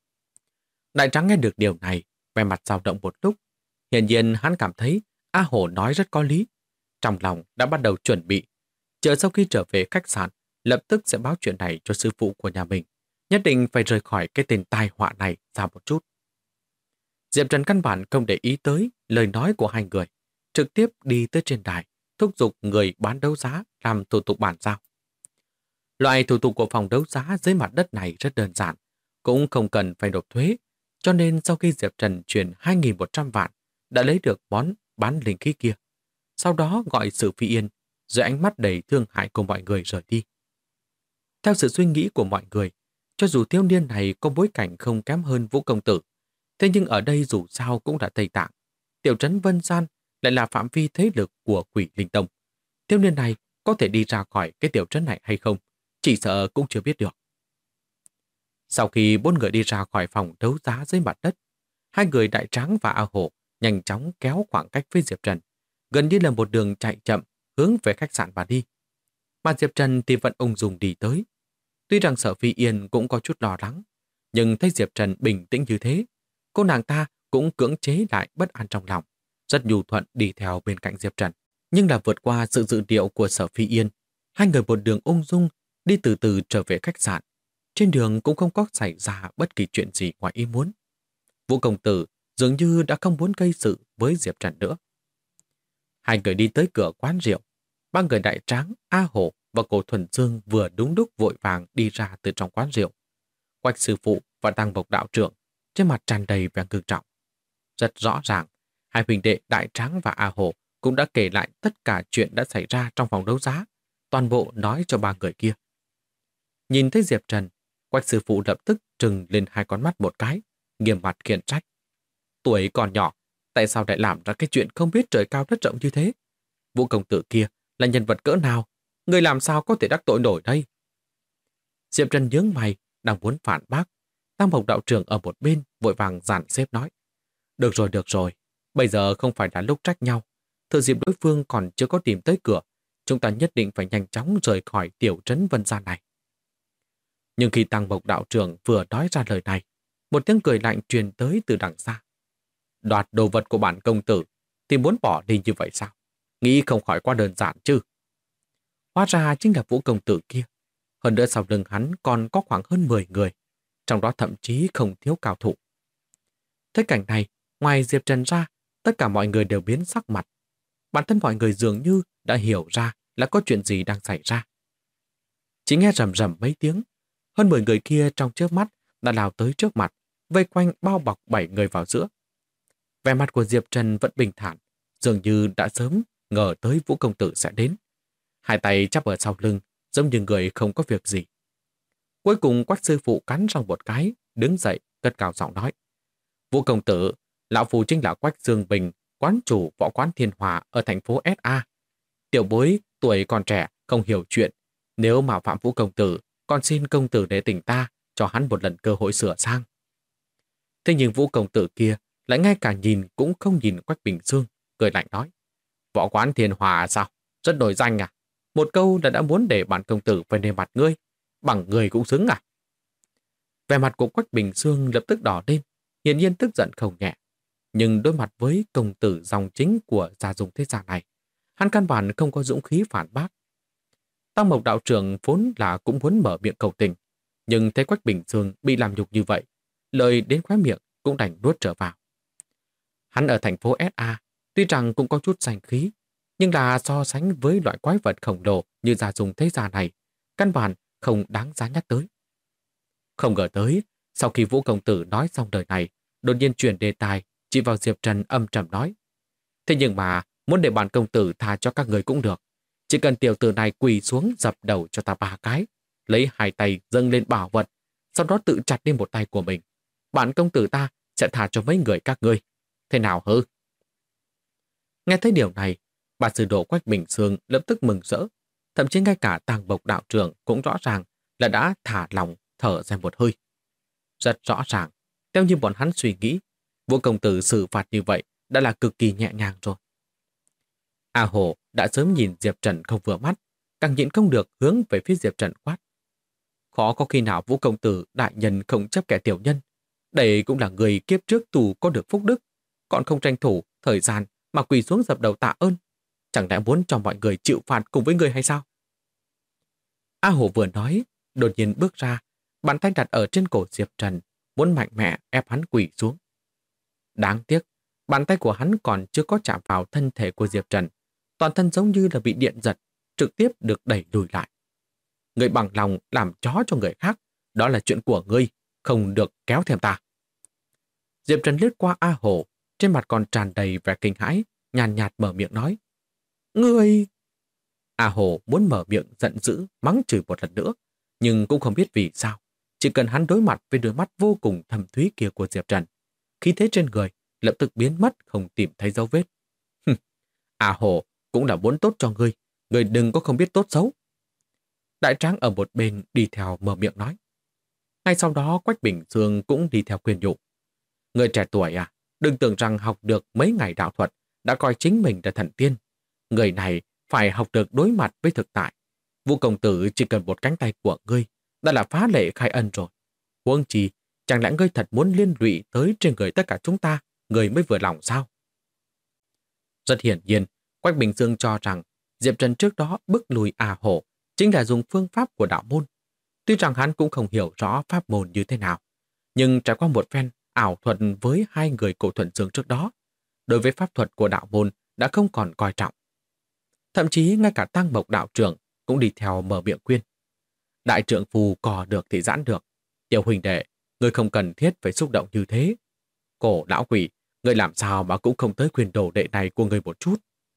Đại Tráng nghe được điều này, vẻ mặt dao động một lúc. Hiển nhiên hắn cảm thấy A Hổ nói rất có lý. Trong lòng đã bắt đầu chuẩn bị. Chờ sau khi trở về khách sạn, lập tức sẽ báo chuyện này cho sư phụ của nhà mình. Nhất định phải rời khỏi cái tên tai họa này ra một chút. Diệp Trần căn bản không để ý tới lời nói của hai người. Trực tiếp đi tới trên đài, thúc giục người bán đấu giá làm thủ tục bàn giao. Loại thủ tục của phòng đấu giá dưới mặt đất này rất đơn giản, cũng không cần phải nộp thuế. Cho nên sau khi Diệp Trần chuyển 2.100 vạn, đã lấy được món bán linh khí kia. Sau đó gọi Sử Phi Yên, dưới ánh mắt đầy thương hại của mọi người rời đi. Theo sự suy nghĩ của mọi người, cho dù thiếu niên này có bối cảnh không kém hơn Vũ công tử, thế nhưng ở đây dù sao cũng là Tây Tạng. Tiểu trấn Vân Gian lại là phạm vi thế lực của Quỷ Linh Tông. Thiếu niên này có thể đi ra khỏi cái tiểu trấn này hay không, chỉ sợ cũng chưa biết được. Sau khi 4 người đi ra khỏi phòng đấu giá dưới mặt đất, hai người Đại Tráng và A Hổ nhanh chóng kéo khoảng cách với Diệp Trần, gần như là một đường chạy chậm hướng về khách sạn mà đi. Mà Diệp Trần thì vẫn ung dung đi tới. Tuy rằng Sở Phi Yên cũng có chút lo lắng, nhưng thấy Diệp Trần bình tĩnh như thế, cô nàng ta cũng cưỡng chế lại bất an trong lòng, rất nhu thuận đi theo bên cạnh Diệp Trần. Nhưng là vượt qua sự dự liệu của Sở Phi Yên, hai người một đường ung dung đi từ từ trở về khách sạn. Trên đường cũng không có xảy ra bất kỳ chuyện gì ngoài ý muốn. Vũ công tử dường như đã không muốn gây sự với Diệp Trần nữa. Hai người đi tới cửa quán rượu. Ba người Đại Tráng, A Hổ và Cổ Thuần Dương vừa đúng lúc vội vàng đi ra từ trong quán rượu. Quách sư phụ và Tăng Bộc đạo trưởng trên mặt tràn đầy vẻ ngưng trọng. Rất rõ ràng, hai huynh đệ Đại Tráng và A Hổ cũng đã kể lại tất cả chuyện đã xảy ra trong phòng đấu giá, toàn bộ nói cho ba người kia. Nhìn thấy Diệp Trần, Quách sư phụ lập tức trừng lên hai con mắt một cái, nghiêm mặt khiển trách. Tuổi còn nhỏ, tại sao lại làm ra cái chuyện không biết trời cao đất rộng như thế? Vũ công tử kia là nhân vật cỡ nào? Người làm sao có thể đắc tội nổi đây? Diệp Trần nhướng mày, đang muốn phản bác, Tam Mộc đạo trưởng ở một bên vội vàng dàn xếp nói. Được rồi. Bây giờ không phải là lúc trách nhau. Thừa dịp đối phương còn chưa có tìm tới cửa, chúng ta nhất định phải nhanh chóng rời khỏi tiểu trấn Vân Gia này. Nhưng khi Tăng Mộc đạo trưởng vừa nói ra lời này, một tiếng cười lạnh truyền tới từ đằng xa. Đoạt đồ vật của bản công tử thì muốn bỏ đi như vậy sao? Nghĩ không khỏi quá đơn giản chứ. Hóa ra chính là Vũ công tử kia. Hơn nữa sau lưng hắn còn có khoảng hơn 10 người, trong đó thậm chí không thiếu cao thủ. Thế cảnh này, ngoài Diệp Trần ra, tất cả mọi người đều biến sắc mặt. Bản thân mọi người dường như đã hiểu ra là có chuyện gì đang xảy ra. Chỉ nghe rầm rầm mấy tiếng, hơn 10 người kia trong chớp mắt đã lao tới trước mặt, vây quanh bao bọc 7 người vào giữa. Vẻ mặt của Diệp Trần vẫn bình thản, dường như đã sớm ngờ tới Vũ công tử sẽ đến. Hai tay chắp ở sau lưng, giống như người không có việc gì. Cuối cùng Quách sư phụ cắn răng một cái, đứng dậy, cất cao giọng nói. Vũ công tử, lão phu chính là Quách Dương Bình, quán chủ võ quán Thiên Hòa ở thành phố SA. Tiểu bối tuổi còn trẻ, không hiểu chuyện. Nếu mà phạm Vũ công tử, còn xin công tử để tỉnh ta, cho hắn một lần cơ hội sửa sang. Thế nhưng Vũ công tử kia lại ngay cả nhìn cũng không nhìn Quách Bình Dương, cười lạnh nói. Võ quán Thiên Hòa sao? Rất nổi danh à? Một câu đã muốn để bản công tử phải nề mặt ngươi, bằng người cũng xứng à? Vẻ mặt của Quách Bình Dương lập tức đỏ lên, hiển nhiên tức giận không nhẹ. Nhưng đối mặt với công tử dòng chính của gia dùng thế gia này, hắn căn bản không có dũng khí phản bác. Tăng Mộc đạo trưởng vốn là cũng muốn mở miệng cầu tình, nhưng thấy Quách Bình Dương bị làm nhục như vậy, lời đến khóe miệng cũng đành nuốt trở vào. Hắn ở thành phố SA, tuy rằng cũng có chút danh khí, nhưng là so sánh với loại quái vật khổng lồ như gia dùng thế gia này, căn bản không đáng giá nhắc tới. Không ngờ tới, sau khi Vũ công tử nói xong lời này, đột nhiên chuyển đề tài, chỉ vào Diệp Trần âm trầm nói. Thế nhưng mà, muốn để bản công tử tha cho các người cũng được. Chỉ cần tiểu tử này quỳ xuống dập đầu cho ta 3 cái, lấy 2 tay dâng lên bảo vật, sau đó tự chặt đi một tay của mình. Bản công tử ta sẽ tha cho mấy người các ngươi. Thế nào hư? Nghe thấy điều này, bà sư đồ Quách Bình Dương lập tức mừng rỡ. Thậm chí ngay cả Tàng Bộc đạo trưởng cũng rõ ràng là đã thả lòng thở ra một hơi. Rất rõ ràng, theo như bọn hắn suy nghĩ, Vũ công tử xử phạt như vậy đã là cực kỳ nhẹ nhàng rồi. A Hồ đã sớm nhìn Diệp Trần không vừa mắt, càng nhịn không được hướng về phía Diệp Trần quát. Khó có khi nào Vũ công tử đại nhân không chấp kẻ tiểu nhân. Đây cũng là người kiếp trước tù có được phúc đức, còn không tranh thủ thời gian mà quỳ xuống dập đầu tạ ơn. Chẳng lẽ muốn cho mọi người chịu phạt cùng với người hay sao? A Hồ vừa nói, đột nhiên bước ra, bàn tay đặt ở trên cổ Diệp Trần, muốn mạnh mẽ ép hắn quỳ xuống. Đáng tiếc, bàn tay của hắn còn chưa có chạm vào thân thể của Diệp Trần, toàn thân giống như là bị điện giật, trực tiếp được đẩy lùi lại. Người bằng lòng làm chó cho người khác, đó là chuyện của ngươi, không được kéo theo ta. Diệp Trần lướt qua A Hồ, trên mặt còn tràn đầy vẻ kinh hãi, nhàn nhạt mở miệng nói. Ngươi... A Hồ muốn mở miệng giận dữ, mắng chửi một lần nữa, nhưng cũng không biết vì sao. Chỉ cần hắn đối mặt với đôi mắt vô cùng thâm thúy kia của Diệp Trần, khí thế trên người lập tức biến mất, không tìm thấy dấu vết. A Hồ cũng là muốn tốt cho ngươi đừng có không biết tốt xấu. Đại tráng ở một bên đi theo mở miệng nói. Ngay sau đó Quách Bình Dương cũng đi theo khuyên nhủ. Người trẻ tuổi à, đừng tưởng rằng học được mấy ngày đạo thuật đã coi chính mình là thần tiên. Người này phải học được đối mặt với thực tại. Vũ công tử chỉ cần một cánh tay của ngươi đã là phá lệ khai ân rồi. Huống chi, chẳng lẽ ngươi thật muốn liên lụy tới trên người tất cả chúng ta, ngươi mới vừa lòng sao? Rất hiển nhiên, Quách Bình Dương cho rằng Diệp Trần trước đó bức lùi A Hồ chính là dùng phương pháp của đạo môn. Tuy rằng hắn cũng không hiểu rõ pháp môn như thế nào, nhưng trải qua một phen ảo thuật với hai người cổ thuận dương trước đó, đối với pháp thuật của đạo môn đã không còn coi trọng. Thậm chí ngay cả Tăng Mộc đạo trưởng cũng đi theo mở miệng khuyên. Đại trượng phù cò được thì giãn được. Tiểu huynh đệ, ngươi không cần thiết phải xúc động như thế. Cổ lão quỷ, ngươi làm sao mà cũng không tới khuyên đồ đệ này của ngươi một chút.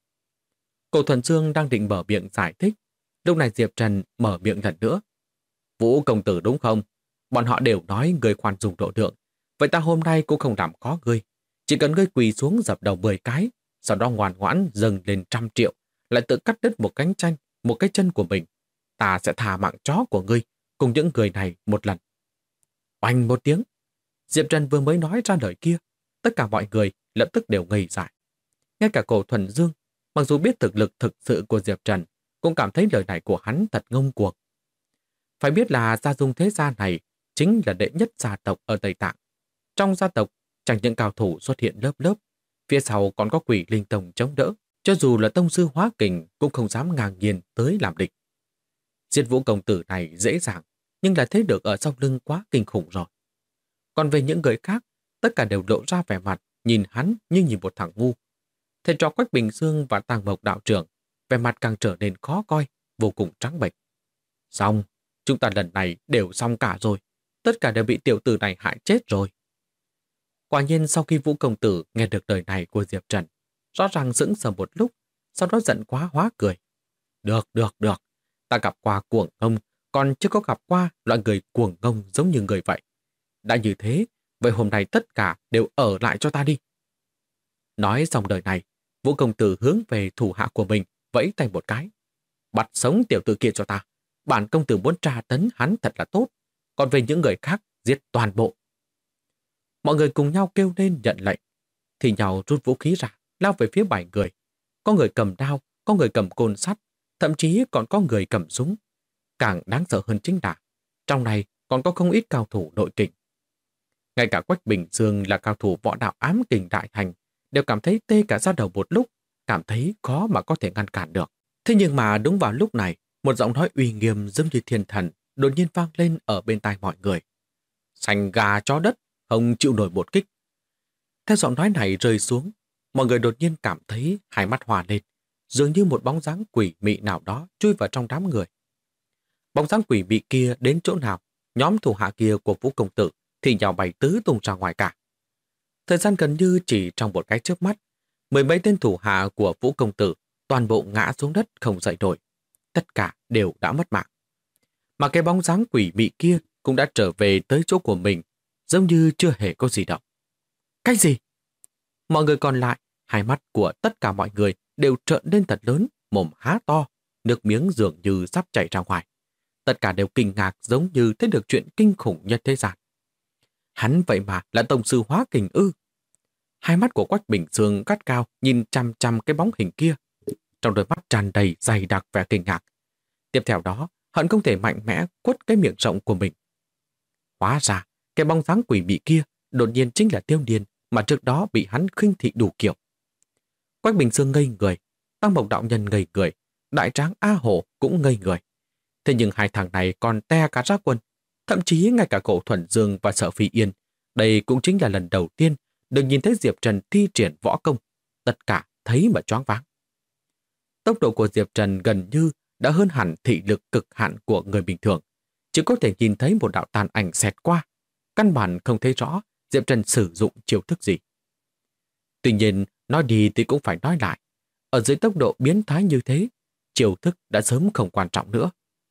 Cổ thuần dương đang định mở miệng giải thích. Lúc này Diệp Trần mở miệng lần nữa. Vũ công tử đúng không? Bọn họ đều nói ngươi khoan dung độ lượng. Vậy ta hôm nay cũng không làm khó ngươi. Chỉ cần ngươi quỳ xuống dập đầu 10 cái, sau đó ngoan ngoãn dâng lên 100 triệu, lại tự cắt đứt một cánh chanh, một cái chân của mình. Ta sẽ thả mạng chó của ngươi cùng những người này một lần. Oanh một tiếng, Diệp Trần vừa mới nói ra lời kia, tất cả mọi người lập tức đều ngây dại. Ngay cả Cổ Thuần Dương, mặc dù biết thực lực thực sự của Diệp Trần, cũng cảm thấy lời này của hắn thật ngông cuồng. Phải biết là Gia Dung thế gia này chính là đệ nhất gia tộc ở Tây Tạng. Trong gia tộc, chẳng những cao thủ xuất hiện lớp lớp, phía sau còn có Quỷ Linh Tông chống đỡ, cho dù là tông sư hóa kình cũng không dám ngang nhiên tới làm địch. Diệt Vũ công tử này dễ dàng, nhưng là thấy được ở sau lưng quá kinh khủng rồi. Còn về những người khác, tất cả đều lộ ra vẻ mặt, nhìn hắn như nhìn một thằng ngu. Thầy trò Quách Bình Dương và Tàng Mộc đạo trưởng, vẻ mặt càng trở nên khó coi, vô cùng trắng bệch. Xong, chúng ta lần này đều xong cả rồi. Tất cả đều bị tiểu tử này hại chết rồi. Quả nhiên sau khi Vũ công tử nghe được lời này của Diệp Trần, rõ ràng sững sờ một lúc, sau đó giận quá hóa cười. Được. Ta gặp qua cuồng ngông, còn chưa có gặp qua loại người cuồng ngông giống như người vậy. Đã như thế, vậy hôm nay tất cả đều ở lại cho ta đi. Nói xong lời này, Vũ công tử hướng về thủ hạ của mình, vẫy tay một cái. Bắt sống tiểu tử kia cho ta. Bản công tử muốn tra tấn hắn thật là tốt. Còn về những người khác, giết toàn bộ. Mọi người cùng nhau kêu lên nhận lệnh. Thì nhau rút vũ khí ra, lao về phía 7 người. Có người cầm đao, có người cầm côn sắt, thậm chí còn có người cầm súng. Càng đáng sợ hơn chính là, trong này còn có không ít cao thủ nội kình. Ngay cả Quách Bình Dương là cao thủ võ đạo ám kình đại thành, đều cảm thấy tê cả da đầu một lúc, cảm thấy khó mà có thể ngăn cản được. Thế nhưng mà đúng vào lúc này, một giọng nói uy nghiêm giống như thiên thần đột nhiên vang lên ở bên tai mọi người. Sành gà chó đất, không chịu nổi một kích. Theo giọng nói này rơi xuống, mọi người đột nhiên cảm thấy hai mắt hòa lên, dường như một bóng dáng quỷ mị nào đó chui vào trong đám người. Bóng dáng quỷ mị kia đến chỗ nào, nhóm thủ hạ kia của Vũ công tử thì nhào bay tứ tung ra ngoài cả. Thời gian gần như chỉ trong một cái chớp mắt, 10 mấy tên thủ hạ của Vũ công tử toàn bộ ngã xuống đất không dậy nổi. Tất cả đều đã mất mạng. Mà cái bóng dáng quỷ mị kia cũng đã trở về tới chỗ của mình, giống như chưa hề có gì động. Cái gì? Mọi người còn lại, hai mắt của tất cả mọi người đều trợn lên thật lớn, mồm há to, nước miếng dường như sắp chảy ra ngoài. Tất cả đều kinh ngạc giống như thấy được chuyện kinh khủng nhất thế gian. Hắn vậy mà là tổng sư hóa kình ư? Hai mắt của Quách Bình Dương gắt cao nhìn chăm chăm cái bóng hình kia. Trong đôi mắt tràn đầy dày đặc vẻ kinh ngạc. Tiếp theo đó, hận không thể mạnh mẽ quất cái miệng rộng của mình. Hóa ra, cái bóng dáng quỷ mị kia đột nhiên chính là Tiêu Điền mà trước đó bị hắn khinh thị đủ kiểu. Quách Bình Dương ngây người, Tăng Mộc đạo nhân ngây người, đại tráng A Hổ cũng ngây người. Thế nhưng hai thằng này còn te cả ra quần. Thậm chí ngay cả Cổ Thuần Dương và Sở Phi Yên, đây cũng chính là lần đầu tiên được nhìn thấy Diệp Trần thi triển võ công. Tất cả thấy mà choáng váng. Tốc độ của Diệp Trần gần như đã hơn hẳn thị lực cực hạn của người bình thường. Chỉ có thể nhìn thấy một đạo tàn ảnh xẹt qua. Căn bản không thấy rõ Diệp Trần sử dụng chiêu thức gì. Tuy nhiên, nói đi thì cũng phải nói lại. Ở dưới tốc độ biến thái như thế, chiêu thức đã sớm không quan trọng nữa.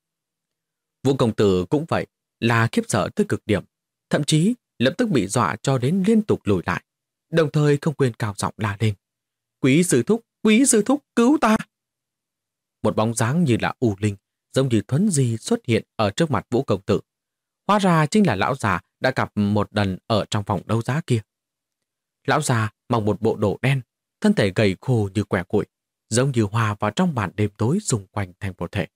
Vũ công tử cũng vậy, là khiếp sợ tới cực điểm. Thậm chí lập tức bị dọa cho đến liên tục lùi lại. Đồng thời không quên cao giọng la lên. Quý sư thúc, cứu ta! Một bóng dáng như là u linh, giống như thuấn di xuất hiện ở trước mặt Vũ công tử. Hóa ra chính là lão già đã gặp một lần ở trong phòng đấu giá kia. Lão già mặc một bộ đồ đen, thân thể gầy khô như quẻ củi, giống như hòa vào trong màn đêm tối xung quanh thành một thể.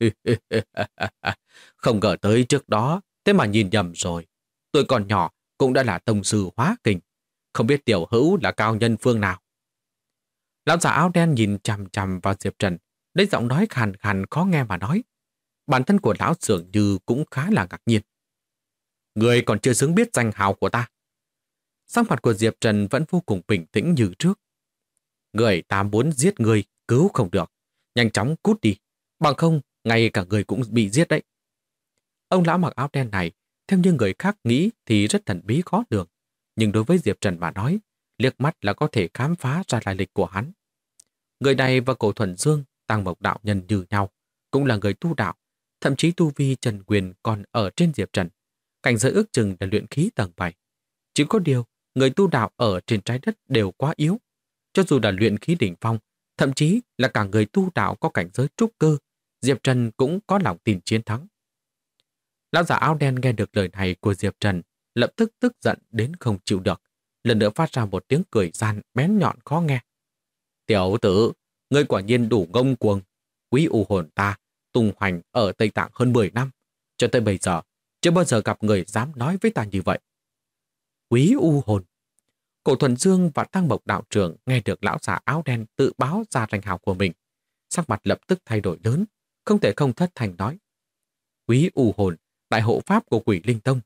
Không ngờ tới trước đó, thế mà nhìn nhầm rồi. Tôi còn nhỏ cũng đã là tông sư hóa kình, không biết tiểu hữu là cao nhân phương nào. Lão già áo đen nhìn chằm chằm vào Diệp Trần, lấy giọng nói khàn khàn khó nghe mà nói. Bản thân của lão dường như cũng khá là ngạc nhiên. Người còn chưa xứng biết danh hào của ta. Sắc mặt của Diệp Trần vẫn vô cùng bình tĩnh như trước. Người ta muốn giết người, cứu không được. Nhanh chóng cút đi, bằng không ngay cả người cũng bị giết đấy. Ông lão mặc áo đen này, theo như người khác nghĩ thì rất thần bí khó lường. Nhưng đối với Diệp Trần mà nói, liếc mắt là có thể khám phá ra lai lịch của hắn. Người này và Cổ Thuần Dương, Tăng Mộc đạo nhân như nhau, cũng là người tu đạo, thậm chí tu vi Trần Quyền còn ở trên Diệp Trần. Cảnh giới ước chừng là luyện khí tầng 7. Chỉ có điều, người tu đạo ở trên trái đất đều quá yếu. Cho dù là luyện khí đỉnh phong, thậm chí là cả người tu đạo có cảnh giới trúc cơ, Diệp Trần cũng có lòng tin chiến thắng. Lão già áo đen nghe được lời này của Diệp Trần, lập tức tức giận đến không chịu được, lần nữa phát ra một tiếng cười gian bén nhọn khó nghe. Tiểu tử, ngươi quả nhiên đủ ngông cuồng. Quý u hồn ta tung hoành ở Tây Tạng hơn 10 năm, cho tới bây giờ chưa bao giờ gặp người dám nói với ta như vậy. Quý u hồn. Cổ Thuần Dương và Tăng Mộc đạo trưởng nghe được lão già áo đen tự báo ra danh hào của mình, sắc mặt lập tức thay đổi lớn, không thể không thất thành nói. Quý u hồn, đại hộ pháp của Quỷ Linh Tông.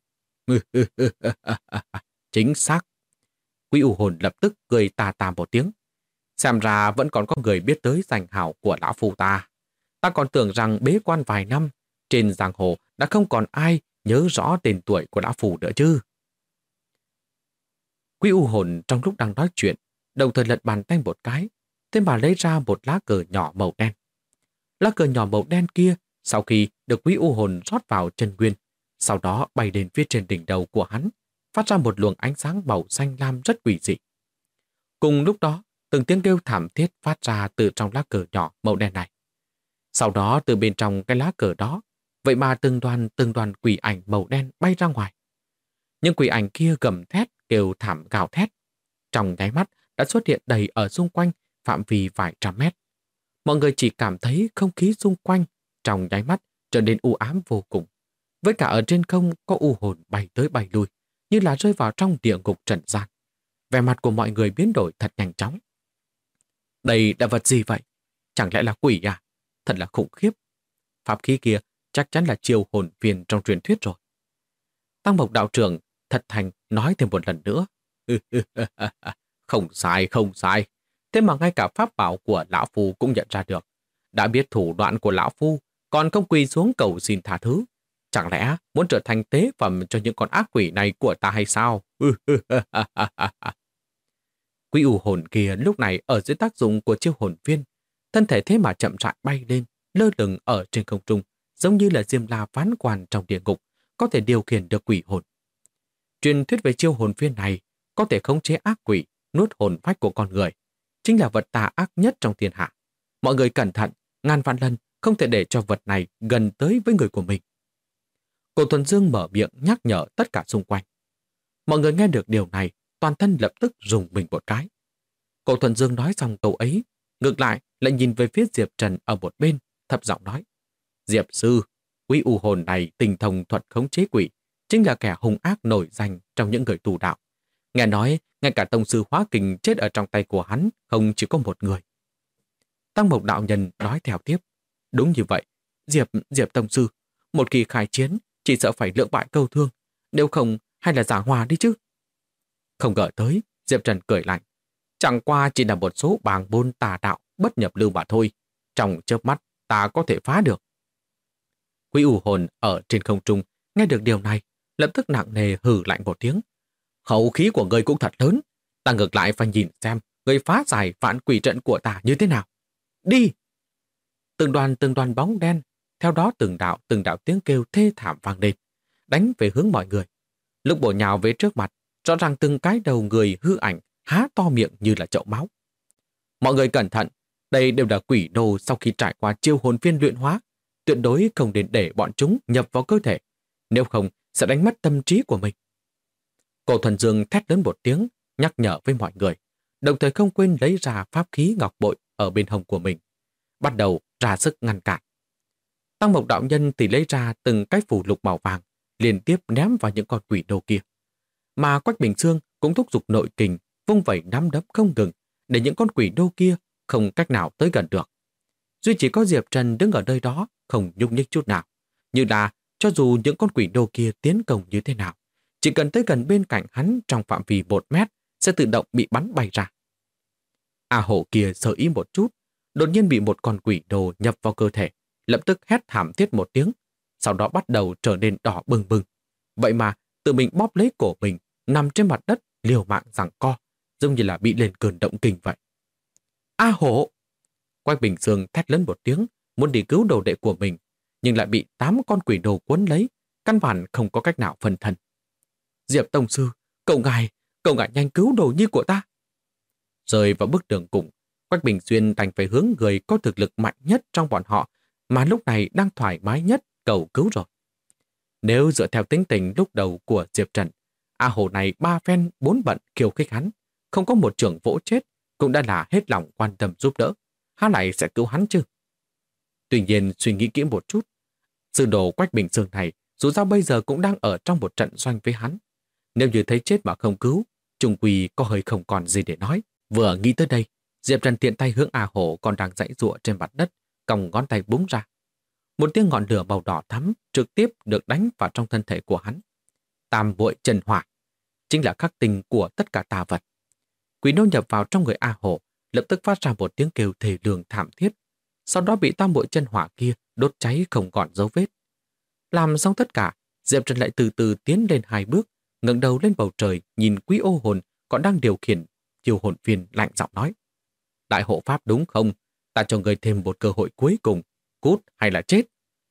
Chính xác. Quý u hồn lập tức cười tà tà một tiếng. Xem ra vẫn còn có người biết tới danh hào của lão phu ta. Ta còn tưởng rằng bế quan vài năm, trên giang hồ đã không còn ai nhớ rõ tên tuổi của lão phu nữa chứ. Quý u hồn trong lúc đang nói chuyện, đồng thời lật bàn tay một cái, thế mà lấy ra một lá cờ nhỏ màu đen. Lá cờ nhỏ màu đen kia, sau khi được quý u hồn rót vào chân nguyên, sau đó bay đến phía trên đỉnh đầu của hắn, phát ra một luồng ánh sáng màu xanh lam rất quỷ dị. Cùng lúc đó, từng tiếng kêu thảm thiết phát ra từ trong lá cờ nhỏ màu đen này. Sau đó từ bên trong cái lá cờ đó, vậy mà từng đoàn quỷ ảnh màu đen bay ra ngoài. Những quỷ ảnh kia gầm thét, kêu thảm gào thét. Trong nháy mắt đã xuất hiện đầy ở xung quanh phạm vi vài trăm mét. Mọi người chỉ cảm thấy không khí xung quanh trong nháy mắt trở nên u ám vô cùng. Với cả ở trên không có u hồn bay tới bay lui, như là rơi vào trong địa ngục trần gian. Vẻ mặt của mọi người biến đổi thật nhanh chóng. Đây là vật gì vậy? Chẳng lẽ là quỷ à? Thật là khủng khiếp. Pháp khí kia chắc chắn là chiêu hồn viên trong truyền thuyết rồi. Tăng Mộc đạo trưởng thật thành nói thêm một lần nữa. Không sai, không sai. Thế mà ngay cả pháp bảo của lão phu cũng nhận ra được. Đã biết thủ đoạn của lão phu, còn không quỳ xuống cầu xin tha thứ. Chẳng lẽ muốn trở thành tế phẩm cho những con ác quỷ này của ta hay sao? Quỷ u hồn kia lúc này ở dưới tác dụng của chiêu hồn viên, thân thể thế mà chậm rãi bay lên, lơ lửng ở trên không trung, giống như là Diêm La phán quan trong địa ngục, có thể điều khiển được quỷ hồn. Truyền thuyết về chiêu hồn viên này có thể khống chế ác quỷ, nuốt hồn phách của con người, chính là vật tà ác nhất trong thiên hạ. Mọi người cẩn thận, ngàn vạn lần không thể để cho vật này gần tới với người của mình. Cổ Thuần Dương mở miệng nhắc nhở tất cả xung quanh. Mọi người nghe được điều này, toàn thân lập tức rùng mình một cái. Cổ Thuần Dương nói xong câu ấy, ngược lại nhìn về phía Diệp Trần ở một bên, thấp giọng nói. Diệp sư, quý u hồn này tinh thông thuật khống chế quỷ, chính là kẻ hung ác nổi danh trong những người tù đạo. Nghe nói, ngay cả tông sư Hóa Kình chết ở trong tay của hắn không chỉ có một người. Tăng Mộc đạo nhân nói theo tiếp. Đúng như vậy, Diệp tông sư, một khi khai chiến, chỉ sợ phải lưỡng bại câu thương, nếu không hay là giảng hòa đi chứ. Không ngờ tới, Diệp Trần cười lạnh. Chẳng qua chỉ là một số bàng bôn tà đạo bất nhập lưu mà thôi. Trong chớp mắt, ta có thể phá được. Quý u hồn ở trên không trung nghe được điều này, lập tức nặng nề hừ lạnh một tiếng. Khẩu khí của ngươi cũng thật lớn, ta ngược lại phải nhìn xem ngươi phá giải vạn quỷ trận của ta như thế nào. Đi! Từng đoàn bóng đen, theo đó từng đạo tiếng kêu thê thảm vang lên, đánh về hướng mọi người. Lúc bổ nhào về trước mặt, rõ ràng từng cái đầu người hư ảnh há to miệng như là chậu máu. Mọi người cẩn thận, đây đều là quỷ nô sau khi trải qua chiêu hồn viên luyện hóa, tuyệt đối không đến để bọn chúng nhập vào cơ thể, nếu không sẽ đánh mất tâm trí của mình. Cổ Thuần Dương thét lớn một tiếng, nhắc nhở với mọi người, đồng thời không quên lấy ra pháp khí ngọc bội ở bên hông của mình, bắt đầu ra sức ngăn cản. Tăng Mộc đạo nhân thì lấy ra từng cái phù lục màu vàng, liên tiếp ném vào những con quỷ nô kia. Mà Quách Bình Xương cũng thúc giục nội kình, vung vẩy nắm đấm không ngừng, để những con quỷ nô kia không cách nào tới gần được. Duy chỉ có Diệp Trần đứng ở nơi đó, không nhúc nhích chút nào, như là cho dù những con quỷ nô kia tiến công như thế nào, chỉ cần tới gần bên cạnh hắn trong phạm vi 1 mét sẽ tự động bị bắn bay ra. A Hổ kia sơ ý một chút, đột nhiên bị một con quỷ đồ nhập vào cơ thể, lập tức hét thảm thiết một tiếng, sau đó bắt đầu trở nên đỏ bừng bừng. Vậy mà tự mình bóp lấy cổ mình, nằm trên mặt đất liều mạng giằng co, giống như là bị lên cơn động kinh vậy. A Hổ! Quách Bình Xương thét lớn một tiếng, muốn đi cứu đồ đệ của mình, nhưng lại bị 8 con quỷ đồ cuốn lấy, căn bản không có cách nào phân thân. Diệp tông sư, cậu ngài nhanh cứu đồ nhi của ta. Rơi vào bước đường cùng, Quách Bình Xuyên đành phải hướng người có thực lực mạnh nhất trong bọn họ, mà lúc này đang thoải mái nhất cầu cứu rồi. Nếu dựa theo tính tình lúc đầu của Diệp Trần, A Hổ này 3 phen 4 bận khiêu khích hắn, không có một trưởng vỗ chết, cũng đã là hết lòng quan tâm giúp đỡ. Hắn này sẽ cứu hắn chứ? Tuy nhiên suy nghĩ kỹ một chút, sư đồ Quách Bình Sương này dù sao bây giờ cũng đang ở trong một trận doanh với hắn. Nếu như thấy chết mà không cứu, Trung Quy có hơi không còn gì để nói. Vừa nghĩ tới đây, Diệp Trần tiện tay hướng A Hổ còn đang giãy giụa trên mặt đất, còng ngón tay búng ra. Một tiếng ngọn lửa màu đỏ thắm trực tiếp được đánh vào trong thân thể của hắn. Tam Bội Chân Hỏa chính là khắc tinh của tất cả tà vật. Quỷ nô nhập vào trong người A Hổ, lập tức phát ra một tiếng kêu thê lương thảm thiết, sau đó bị Tam Bội Chân Hỏa kia đốt cháy không còn dấu vết. Làm xong tất cả, Diệp Trần lại từ từ tiến lên 2 bước, ngẩng đầu lên bầu trời, nhìn Quý Ô Hồn còn đang điều khiển chiêu hồn viên, lạnh giọng nói: Đại hộ pháp đúng không? Ta cho người thêm một cơ hội cuối cùng, cút hay là chết?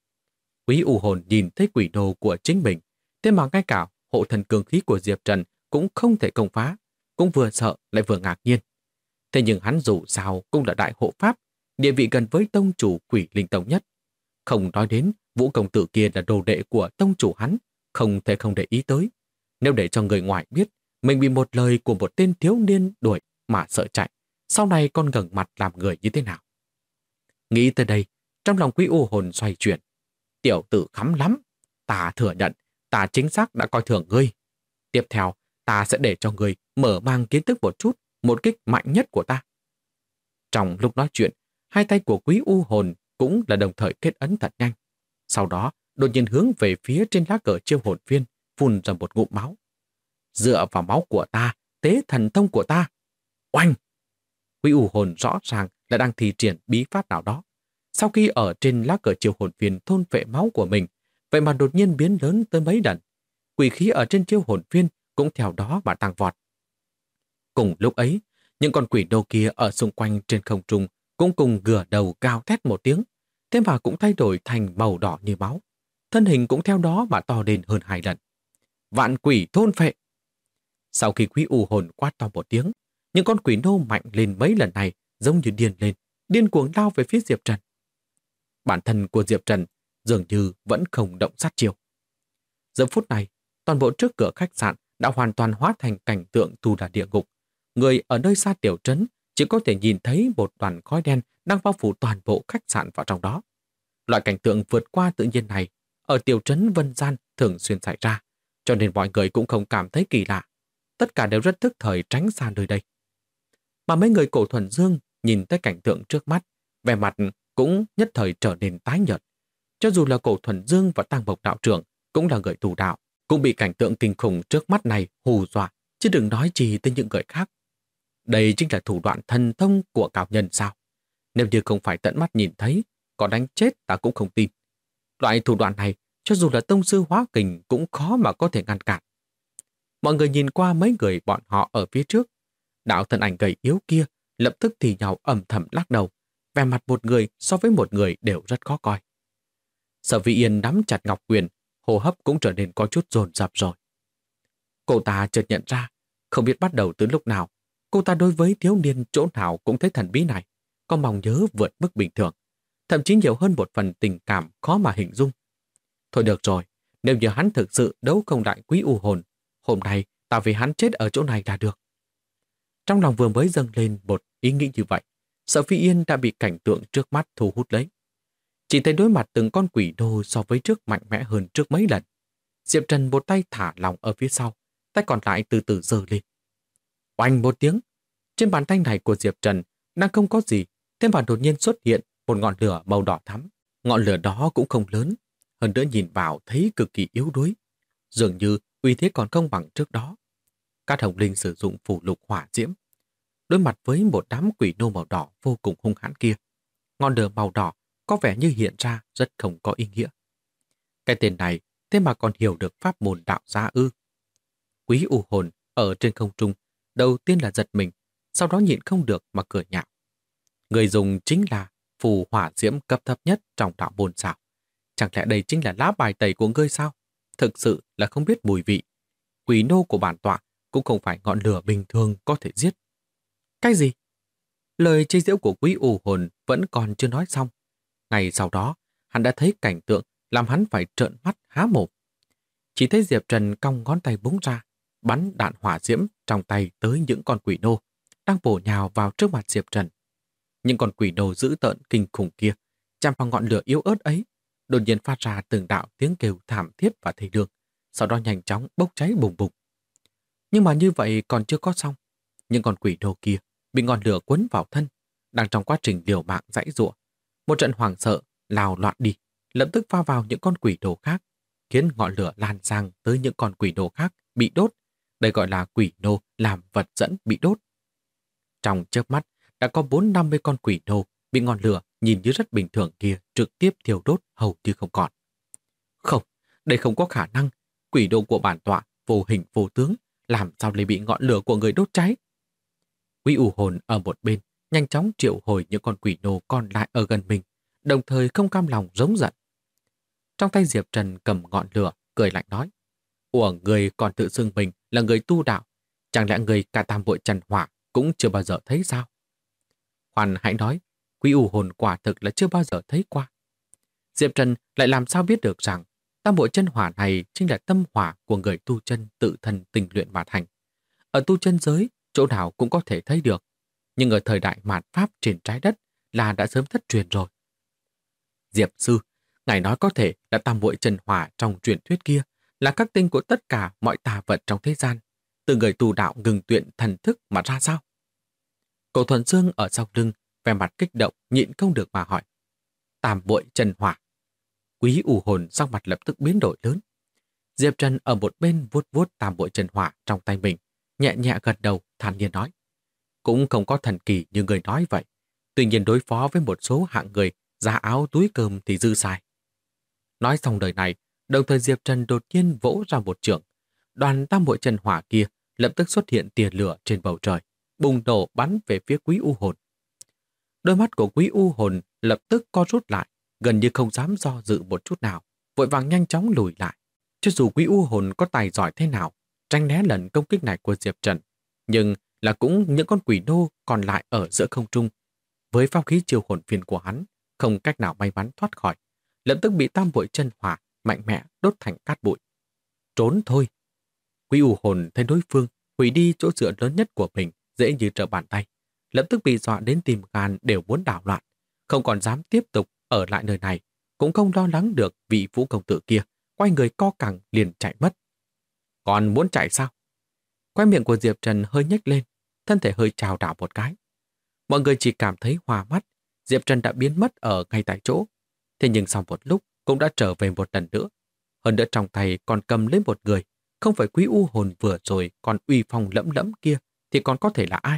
Quý U Hồn nhìn thấy quỷ đồ của chính mình, thế mà ngay cả hộ thần cường khí của Diệp Trần cũng không thể công phá, cũng vừa sợ lại vừa ngạc nhiên. Thế nhưng hắn dù sao cũng là đại hộ pháp, địa vị gần với tông chủ Quỷ Linh Tông nhất. Không nói đến Vũ công tử kia là đồ đệ của tông chủ hắn, không thể không để ý tới. Nếu để cho người ngoài biết mình bị một lời của một tên thiếu niên đuổi mà sợ chạy, sau này con ngẩng mặt làm người như thế nào? Nghĩ tới đây, trong lòng Quý U Hồn xoay chuyển. Tiểu tử khắm lắm, ta thừa nhận, ta chính xác đã coi thường ngươi. Tiếp theo, ta sẽ để cho ngươi mở mang kiến thức một chút, một kích mạnh nhất của ta. Trong lúc nói chuyện, hai tay của Quý U Hồn cũng là đồng thời kết ấn thật nhanh. Sau đó, đột nhiên hướng về phía trên lá cờ chiêu hồn viên, phun ra một ngụm máu. Dựa vào máu của ta, tế thần thông của ta. Oanh! Quý U Hồn rõ ràng là đang thi triển bí pháp nào đó. Sau khi ở trên lá cờ chiêu hồn viên thôn phệ máu của mình, vậy mà đột nhiên biến lớn tới mấy lần. Quỷ khí ở trên chiêu hồn viên cũng theo đó mà tăng vọt. Cùng lúc ấy, những con quỷ nô kia ở xung quanh trên không trung cũng cùng gửa đầu cao thét một tiếng, thế mà cũng thay đổi thành màu đỏ như máu. Thân hình cũng theo đó mà to lên hơn 2 lần. Vạn quỷ thôn phệ! Sau khi Quý U Hồn quát to một tiếng, những con quỷ nô mạnh lên mấy lần này giống như điên lên, điên cuồng lao về phía Diệp Trần. Bản thân của Diệp Trần dường như vẫn không động sát chiêu. Giờ phút này, toàn bộ trước cửa khách sạn đã hoàn toàn hóa thành cảnh tượng tu đà địa ngục. Người ở nơi xa tiểu trấn chỉ có thể nhìn thấy một đoàn khói đen đang bao phủ toàn bộ khách sạn vào trong đó. Loại cảnh tượng vượt qua tự nhiên này ở tiểu trấn Vân Gian thường xuyên xảy ra, cho nên mọi người cũng không cảm thấy kỳ lạ. Tất cả đều rất thức thời tránh xa nơi đây. Mà mấy người Cổ Thuần Dương nhìn tới cảnh tượng trước mắt, vẻ mặt cũng nhất thời trở nên tái nhợt. Cho dù là Cổ Thuần Dương và Tang Bộc đạo trưởng cũng là người tu đạo, cũng bị cảnh tượng kinh khủng trước mắt này hù dọa, chứ đừng nói gì tới những người khác. Đây chính là thủ đoạn thần thông của cao nhân sao? Nếu như không phải tận mắt nhìn thấy, có đánh chết ta cũng không tin. Loại thủ đoạn này, cho dù là tông sư hóa kình cũng khó mà có thể ngăn cản. Mọi người nhìn qua mấy người bọn họ ở phía trước. Đạo thân ảnh gầy yếu kia lập tức thì nhau ầm thầm lắc đầu, vẻ mặt một người so với một người đều rất khó coi. Sở Vĩ Yên nắm chặt ngọc quyền, hô hấp cũng trở nên có chút dồn dập rồi. Cô ta chợt nhận ra, không biết bắt đầu từ lúc nào, cô ta đối với thiếu niên chỗ nào cũng thấy thần bí này, có mong nhớ vượt mức bình thường, thậm chí nhiều hơn một phần tình cảm khó mà hình dung. Thôi được rồi, nếu như hắn thực sự đấu không lại Quý U Hồn, hôm nay ta vì hắn chết ở chỗ này là được. Trong lòng vừa mới dâng lên một ý nghĩ như vậy, Sở Phi Yên đã bị cảnh tượng trước mắt thu hút lấy. Chỉ thấy đối mặt từng con quỷ đô so với trước mạnh mẽ hơn trước mấy lần. Diệp Trần một tay thả lỏng ở phía sau, tay còn lại từ từ giơ lên. Oanh một tiếng, trên bàn tay này của Diệp Trần đang không có gì, thế mà đột nhiên xuất hiện một ngọn lửa màu đỏ thắm. Ngọn lửa đó cũng không lớn, hơn nữa nhìn vào thấy cực kỳ yếu đuối, dường như uy thế còn không bằng trước đó. Cát Hồng Linh sử dụng phù lục hỏa diễm, đối mặt với một đám quỷ nô màu đỏ vô cùng hung hãn kia. Ngọn lửa màu đỏ có vẻ như hiện ra rất không có ý nghĩa. Cái tên này thế mà còn hiểu được pháp môn đạo gia ư? Quý U Hồn ở trên không trung đầu tiên là giật mình, sau đó nhịn không được mà cười nhạo. Người dùng chính là phù hỏa diễm cấp thấp nhất trong đạo môn sao? Chẳng lẽ đây chính là lá bài tẩy của ngươi sao? Thực sự là không biết mùi vị. Quỷ nô của bản tọa cũng không phải ngọn lửa bình thường có thể giết. Cái gì? Lời chế giễu của Quý U Hồn vẫn còn chưa nói xong. Ngày sau đó, hắn đã thấy cảnh tượng làm hắn phải trợn mắt há mồm. Chỉ thấy Diệp Trần cong ngón tay búng ra, bắn đạn hỏa diễm trong tay tới những con quỷ nô đang bổ nhào vào trước mặt Diệp Trần. Những con quỷ nô dữ tợn kinh khủng kia, chạm vào ngọn lửa yếu ớt ấy, đột nhiên phát ra từng đạo tiếng kêu thảm thiết và thê lương, sau đó nhanh chóng bốc cháy bùng bùng. Nhưng mà như vậy còn chưa có xong. Những con quỷ nô kia bị ngọn lửa quấn vào thân, đang trong quá trình liều mạng giãy giụa. Một trận hoảng sợ lao loạn đi, lập tức va vào những con quỷ nô khác, khiến ngọn lửa lan sang tới những con quỷ nô khác bị đốt. Đây gọi là quỷ nô làm vật dẫn bị đốt. Trong chớp mắt, đã có 450 con quỷ nô bị ngọn lửa nhìn như rất bình thường kia trực tiếp thiêu đốt hầu như không còn. Không, đây không có khả năng. Quỷ nô của bản tọa vô hình vô tướng, làm sao lại bị ngọn lửa của người đốt cháy? Quý u hồn ở một bên nhanh chóng triệu hồi những con quỷ nô còn lại ở gần mình, đồng thời không cam lòng rống giận. Trong tay Diệp Trần cầm ngọn lửa, cười lạnh nói: "Ủa, người còn tự xưng mình là người tu đạo, chẳng lẽ người cả tam bội trần hỏa cũng chưa bao giờ thấy sao?" Khoan hãy nói, quý u hồn quả thực là chưa bao giờ thấy qua. Diệp Trần lại làm sao biết được rằng tam bội chân hỏa này chính là tâm hỏa của người tu chân tự thân tình luyện mà thành. Ở tu chân giới, chỗ nào cũng có thể thấy được, nhưng ở thời đại mạt Pháp trên trái đất là đã sớm thất truyền rồi. Diệp sư, ngài nói có thể là tam bội chân hỏa trong truyền thuyết kia là các tinh của tất cả mọi tà vật trong thế gian, từ người tu đạo ngừng tuyệt thần thức mà ra sao? Cổ Thuần Dương ở sau lưng, vẻ mặt kích động nhịn không được mà hỏi: "Tam bội chân hỏa?" Quý u hồn sắc mặt lập tức biến đổi lớn. Diệp Trần ở một bên vuốt vuốt tam bội chân hỏa trong tay mình, nhẹ nhẹ gật đầu, thản nhiên nói: "Cũng không có thần kỳ như người nói vậy. Tuy nhiên đối phó với một số hạng người giá áo túi cơm thì dư xài." Nói xong lời này, đồng thời Diệp Trần đột nhiên vỗ ra một chưởng. Đoàn tam bội chân hỏa kia lập tức xuất hiện tia lửa trên bầu trời, bùng nổ bắn về phía quý u hồn. Đôi mắt của quý u hồn lập tức co rút lại, gần như không dám do dự một chút nào, vội vàng nhanh chóng lùi lại. Cho dù quý u hồn có tài giỏi thế nào, tránh né lần công kích này của Diệp Trần, nhưng là cũng những con quỷ nô còn lại ở giữa không trung. Với pháp khí chiêu hồn phiên của hắn, không cách nào may mắn thoát khỏi, lập tức bị tam bội chân hỏa mạnh mẽ đốt thành cát bụi. Trốn thôi. Quý u hồn thấy đối phương hủy đi chỗ dựa lớn nhất của mình dễ như trở bàn tay, lập tức bị dọa đến tim gan đều muốn đảo loạn, không còn dám tiếp tục ở lại nơi này, cũng không lo lắng được vị vũ công tử kia quay người co cẳng liền chạy mất. Còn muốn chạy sao? Quai miệng của Diệp Trần hơi nhếch lên, thân thể hơi chào đảo một cái. Mọi người chỉ cảm thấy hoa mắt, Diệp Trần đã biến mất ở ngay tại chỗ. Thế nhưng sau một lúc cũng đã trở về một lần nữa. Hơn nữa trong tay còn cầm lấy một người, không phải quý u hồn vừa rồi còn uy phong lẫm lẫm kia thì còn có thể là ai?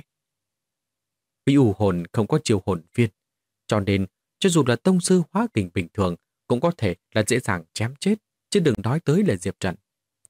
Quý u hồn không có chiêu hồn viên, cho nên cho dù là tông sư hóa kình bình thường cũng có thể là dễ dàng chém chết, chứ đừng nói tới là Diệp Trần.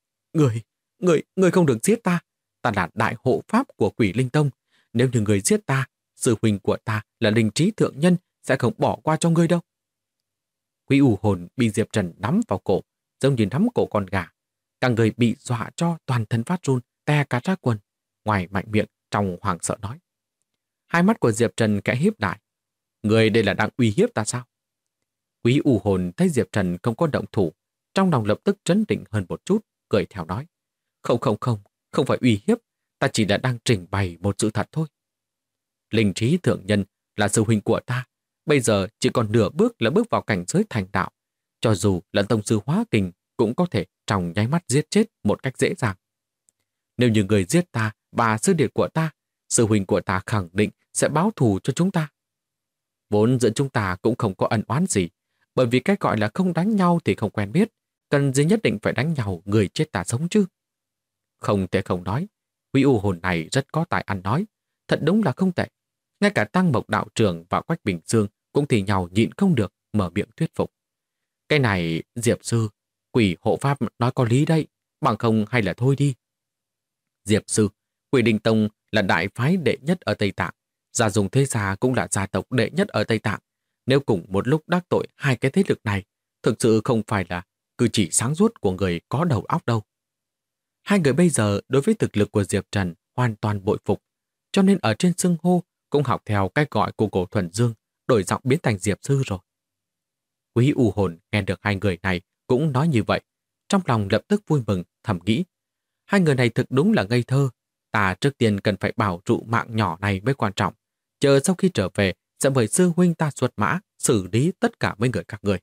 Người không được giết ta. Ta là đại hộ pháp của Quỷ Linh Tông. Nếu như người giết ta, sư huynh của ta là Linh Trí Thượng Nhân sẽ không bỏ qua cho ngươi đâu. Quý u hồn bị Diệp Trần nắm vào cổ, giống như nắm cổ con gà. Cả người bị dọa cho toàn thân phát run, te cả ra quần. Ngoài mạnh miệng, trong hoảng sợ nói. Hai mắt của Diệp Trần kẽ híp lại. Người đây là đang uy hiếp ta sao? Quý u hồn thấy Diệp Trần không có động thủ, trong lòng lập tức trấn định hơn một chút, cười theo nói. Không phải uy hiếp, ta chỉ là đang trình bày một sự thật thôi. Linh Trí Thượng Nhân là sư huynh của ta, bây giờ chỉ còn nửa bước là bước vào cảnh giới thành đạo. Cho dù là tông sư hóa kình cũng có thể trong nháy mắt giết chết một cách dễ dàng. Nếu như người giết ta và sư điệt của ta, sư huynh của ta khẳng định sẽ báo thù cho chúng ta. Vốn giữa chúng ta cũng không có ân oán gì, bởi vì cái gọi là không đánh nhau thì không quen biết, cần gì nhất định phải đánh nhau người chết ta sống chứ. Không thể không nói, quý u hồn này rất có tài ăn nói, thật đúng là không tệ. Ngay cả Tăng Mộc đạo trưởng và Quách Bình Dương cũng thì nhau nhịn không được mở miệng thuyết phục. Cái này, Diệp sư, Quỷ hộ pháp nói có lý đấy, bằng không hay là thôi đi. Diệp sư, Quỷ Đình Tông là đại phái đệ nhất ở Tây Tạng, Gia Dùng Thế Gia cũng là gia tộc đệ nhất ở Tây Tạng. Nếu cùng một lúc đắc tội hai cái thế lực này, thực sự không phải là cử chỉ sáng suốt của người có đầu óc đâu. Hai người bây giờ đối với thực lực của Diệp Trần hoàn toàn bội phục, cho nên ở trên xưng hô cũng học theo cách gọi của Cổ Thuần Dương, đổi giọng biến thành Diệp sư rồi. Quý u hồn nghe được hai người này cũng nói như vậy, trong lòng lập tức vui mừng, thầm nghĩ. Hai người này thực đúng là ngây thơ. Ta trước tiên cần phải bảo trụ mạng nhỏ này mới quan trọng. Chờ sau khi trở về, sẽ mời sư huynh ta xuất mã, xử lý tất cả mấy người các người.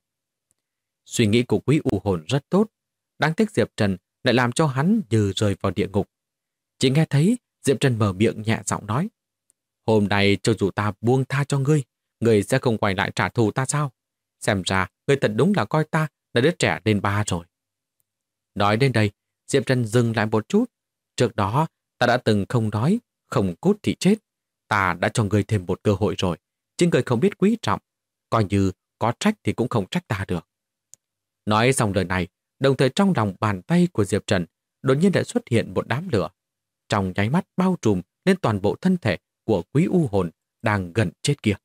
Suy nghĩ của Quý U Hồn rất tốt. Đáng tiếc Diệp Trần lại làm cho hắn như rơi vào địa ngục. Chỉ nghe thấy Diệp Trần mở miệng nhẹ giọng nói: hôm nay cho dù ta buông tha cho ngươi sẽ không quay lại trả thù ta sao? Xem ra ngươi thật đúng là coi ta là đứa trẻ lên ba rồi. Nói đến đây, Diệp Trần dừng lại một chút. Trước đó, ta đã từng không nói, không cút thì chết. Ta đã cho ngươi thêm một cơ hội rồi. Chính ngươi không biết quý trọng. Coi như có trách thì cũng không trách ta được. Nói xong lời này, đồng thời trong lòng bàn tay của Diệp Trần đột nhiên đã xuất hiện một đám lửa. Trong nháy mắt bao trùm lên toàn bộ thân thể của Quý U Hồn đang gần chết kia.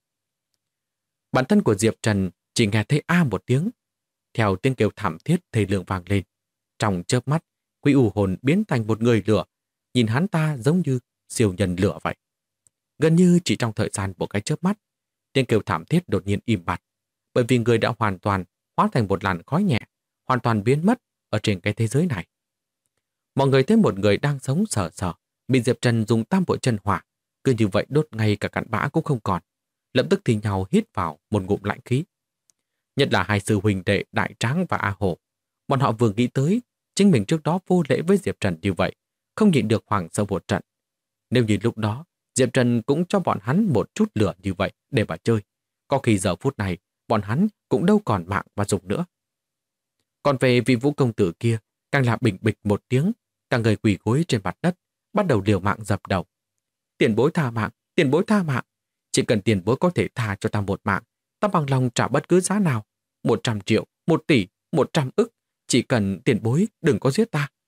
Bản thân của Diệp Trần chỉ nghe thấy a một tiếng. Theo tiếng kêu thảm thiết thê lương vang lên. Trong chớp mắt, Quý U Hồn biến thành một người lửa. Nhìn hắn ta giống như siêu nhân lửa vậy. Gần như chỉ trong thời gian một cái chớp mắt, tiếng kêu thảm thiết đột nhiên im bặt. Bởi vì người đã hoàn toàn hóa thành một làn khói nhẹ, hoàn toàn biến mất ở trên cái thế giới này. Mọi người thấy một người đang sống sờ sờ, bị Diệp Trần dùng tam bộ chân hỏa, cứ như vậy đốt ngay cả cặn bã cũng không còn. Lập tức thì nhau hít vào một ngụm lạnh khí. Nhất là hai sư huynh đệ Đại Tráng và A Hổ. Bọn họ vừa nghĩ tới chính mình trước đó vô lễ với Diệp Trần như vậy, không nhịn được hoảng sợ một trận. Nếu như lúc đó Diệp Trần cũng cho bọn hắn một chút lửa như vậy để mà chơi, có khi giờ phút này bọn hắn cũng đâu còn mạng mà dùng nữa. Còn về vị Vũ công tử kia, càng là bình bịch một tiếng, cả người quỳ gối trên mặt đất, bắt đầu liều mạng dập đầu. Tiền bối tha mạng, tiền bối tha mạng. Chỉ cần tiền bối có thể tha cho ta một mạng, ta bằng lòng trả bất cứ giá nào. 100 triệu, 1 tỷ, 100 ức. Chỉ cần tiền bối đừng có giết ta.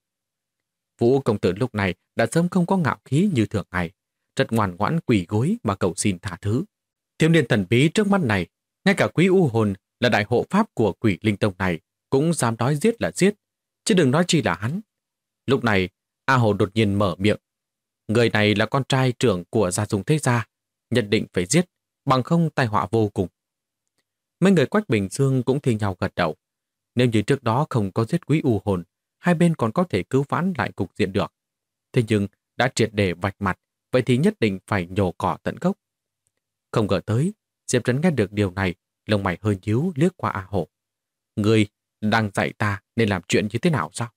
Vũ công tử lúc này đã sớm không có ngạo khí như thường ngày, rất ngoan ngoãn quỳ gối mà cầu xin tha thứ. Thiếu niên thần bí trước mắt này, ngay cả Quý U Hồn là đại hộ pháp của Quỷ Linh Tông này cũng dám nói giết là giết, chứ đừng nói chi là hắn. Lúc này, A Hồ đột nhiên mở miệng. Người này là con trai trưởng của gia dùng thế gia, nhất định phải giết, bằng không tai họa vô cùng. Mấy người Quách Bình Dương cũng thi nhau gật đầu. Nếu như trước đó không có giết Quý U Hồn, hai bên còn có thể cứu vãn lại cục diện được. Thế nhưng đã triệt để vạch mặt, vậy thì nhất định phải nhổ cỏ tận gốc. Không ngờ tới, Diệp Trấn nghe được điều này, lông mày hơi nhíu liếc qua A Hồ. Người đang dạy ta nên làm chuyện như thế nào sao?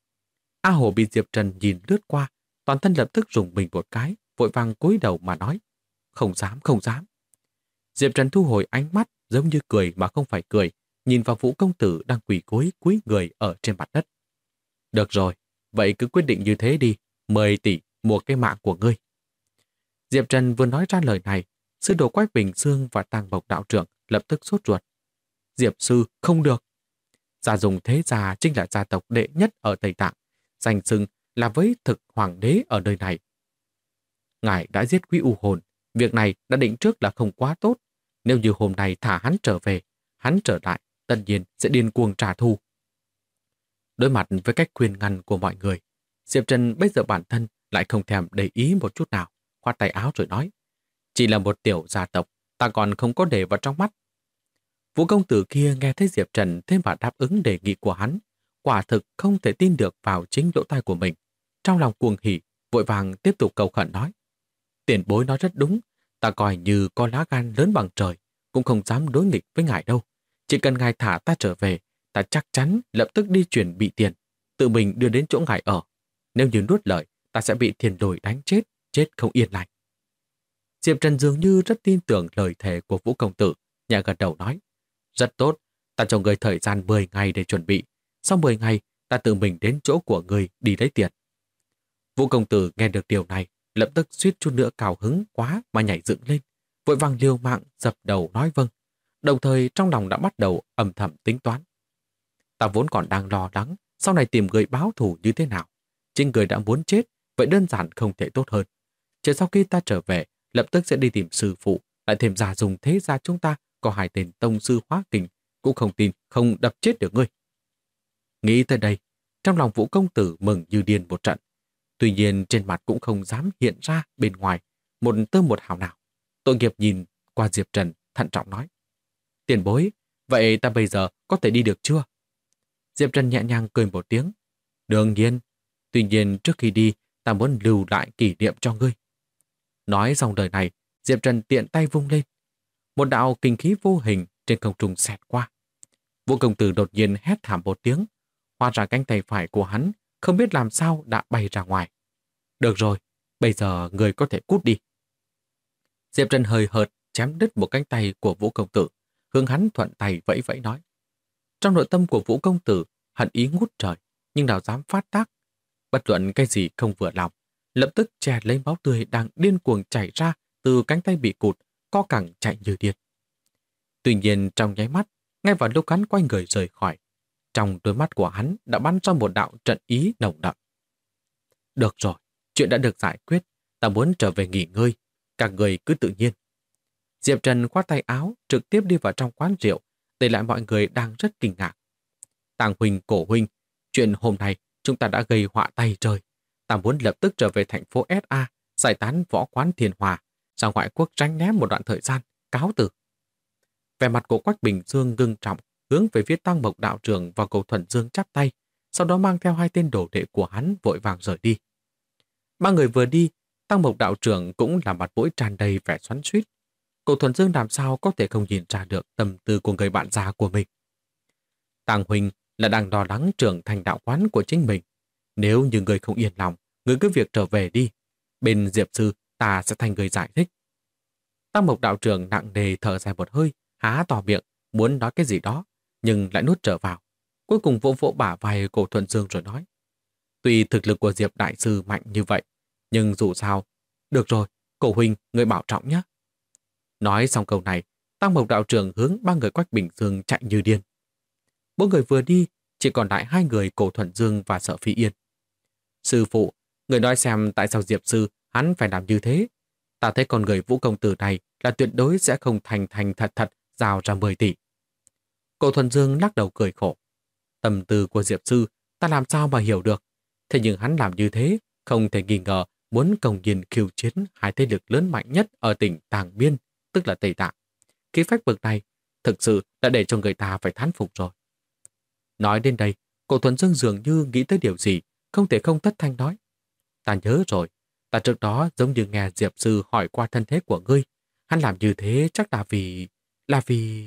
A Hồ bị Diệp Trần nhìn lướt qua, toàn thân lập tức rùng mình một cái, vội vàng cúi đầu mà nói. Không dám, không dám. Diệp Trần thu hồi ánh mắt giống như cười mà không phải cười, nhìn vào Vũ công tử đang quỳ gối cúi người ở trên mặt đất. Được rồi, vậy cứ quyết định như thế đi, 10 tỷ mua cái mạng của ngươi. Diệp Trần vừa nói ra lời này, sư đồ Quách Bình Dương và Tàng Bộc đạo trưởng lập tức sốt ruột. Diệp sư không được. Gia dùng thế gia chính là gia tộc đệ nhất ở Tây Tạng, danh xưng là với thực hoàng đế ở nơi này. Ngài đã giết Quý U Hồn, việc này đã định trước là không quá tốt. Nếu như hôm nay thả hắn trở về, hắn trở lại, tất nhiên sẽ điên cuồng trả thù. Đối mặt với cách khuyên ngăn của mọi người, Diệp Trần bây giờ bản thân lại không thèm để ý một chút nào, khoát tay áo rồi nói. Chỉ là một tiểu gia tộc, ta còn không có để vào trong mắt. Vũ công tử kia nghe thấy Diệp Trần thêm mà đáp ứng đề nghị của hắn, quả thực không thể tin được vào chính lỗ tai của mình. Trong lòng cuồng hỉ, vội vàng tiếp tục cầu khẩn nói. Tiền bối nói rất đúng, ta coi như có lá gan lớn bằng trời, cũng không dám đối nghịch với ngài đâu. Chỉ cần ngài thả ta trở về, ta chắc chắn lập tức đi chuyển bị tiền, tự mình đưa đến chỗ ngài ở. Nếu như nuốt lời, ta sẽ bị thiên đồi đánh chết, chết không yên lành. Diệp Trần dường như rất tin tưởng lời thề của Vũ công tử, nhà gật đầu nói. Rất tốt, ta cho người thời gian 10 ngày để chuẩn bị. Sau 10 ngày, ta tự mình đến chỗ của người đi lấy tiền. Vũ công tử nghe được điều này, lập tức suýt chút nữa cao hứng quá mà nhảy dựng lên, vội vàng liều mạng dập đầu nói vâng. Đồng thời trong lòng đã bắt đầu âm thầm tính toán. Ta vốn còn đang lo lắng, sau này tìm người báo thù như thế nào. Chính người đã muốn chết, vậy đơn giản không thể tốt hơn. Chờ sau khi ta trở về, lập tức sẽ đi tìm sư phụ, lại thêm Gia dùng thế gia chúng ta có 2 tên tông sư hóa kình, cũng không tin không đập chết được ngươi. Nghĩ tới đây, trong lòng Vũ công tử mừng như điên một trận. Tuy nhiên trên mặt cũng không dám hiện ra bên ngoài một tơ một hào nào. Tội nghiệp nhìn qua Diệp Trần, thận trọng nói. Tiền bối, vậy ta bây giờ có thể đi được chưa? Diệp Trần nhẹ nhàng cười một tiếng. Đương nhiên. Tuy nhiên trước khi đi, ta muốn lưu lại kỷ niệm cho ngươi. Nói xong lời này, Diệp Trần tiện tay vung lên. Một đạo kinh khí vô hình trên không trung xẹt qua. Vũ công tử đột nhiên hét thảm một tiếng. Hóa ra cánh tay phải của hắn không biết làm sao đã bay ra ngoài. Được rồi, bây giờ người có thể cút đi. Diệp Trần hơi hợt chém đứt một cánh tay của Vũ công tử, hướng hắn thuận tay vẫy vẫy nói. Trong nội tâm của Vũ công tử hận ý ngút trời, nhưng nào dám phát tác. Bất luận cái gì không vừa lòng, lập tức che lấy máu tươi đang điên cuồng chảy ra từ cánh tay bị cụt, co cẳng chạy như điên. Tuy nhiên trong nháy mắt, ngay vào lúc hắn quay người rời khỏi, trong đôi mắt của hắn đã bắn ra một đạo trận ý nồng đậm. Được rồi, chuyện đã được giải quyết, ta muốn trở về nghỉ ngơi, các người cứ tự nhiên. Diệp Trần khoát tay áo, trực tiếp đi vào trong quán rượu, để lại mọi người đang rất kinh ngạc. Tàng huynh, Cổ huynh, chuyện hôm nay chúng ta đã gây họa tay trời. Ta muốn lập tức trở về thành phố SA, giải tán võ quán Thiên Hòa, ra ngoại quốc tránh né một đoạn thời gian, cáo từ. Vẻ mặt của Quách Bình Dương ngưng trọng, hướng về phía Tăng Mộc đạo trưởng và Cầu Thuần Dương chắp tay, sau đó mang theo hai tên đồ đệ của hắn vội vàng rời đi. Ba người vừa đi, Tăng Mộc đạo trưởng cũng là mặt mũi tràn đầy vẻ xoắn xuýt. Cầu Thuần Dương làm sao có thể không nhìn ra được tâm tư của người bạn già của mình. Tàng huynh là đang lo lắng trưởng thành đạo quán của chính mình. Nếu như người không yên lòng, người cứ việc trở về đi. Bên Diệp sư, ta sẽ thành người giải thích. Tăng Mộc đạo trưởng nặng nề thở dài một hơi, há to miệng, muốn nói cái gì đó, nhưng lại nuốt trở vào. Cuối cùng vỗ vỗ bả vai Cổ Thuần Dương rồi nói. Tuy thực lực của Diệp đại sư mạnh như vậy, nhưng dù sao, được rồi, Cổ huynh, người bảo trọng nhé. Nói xong câu này, Tăng Mộc đạo trưởng hướng ba người Quách Bình Dương chạy như điên. Bốn người vừa đi, chỉ còn lại hai người Cổ Thuần Dương và Sở Phi Yên. Sư phụ, người nói xem tại sao Diệp sư hắn phải làm như thế. Ta thấy con người Vũ công tử này là tuyệt đối sẽ không thành thành thật thật giao ra 10 tỷ. Cổ Thuần Dương lắc đầu cười khổ. Tâm tư của Diệp sư ta làm sao mà hiểu được. Thế nhưng hắn làm như thế không thể nghi ngờ muốn công nhiên khiêu chiến hai thế lực lớn mạnh nhất ở tỉnh Tàng Biên, tức là Tây Tạng. Khí phách bậc này thực sự đã để cho người ta phải thán phục rồi. Nói đến đây, Cổ Thuần Dương dường như nghĩ tới điều gì, không thể không thất thanh nói. Ta nhớ rồi, ta trước đó giống như nghe Diệp sư hỏi qua thân thế của ngươi. Hắn làm như thế chắc là vì...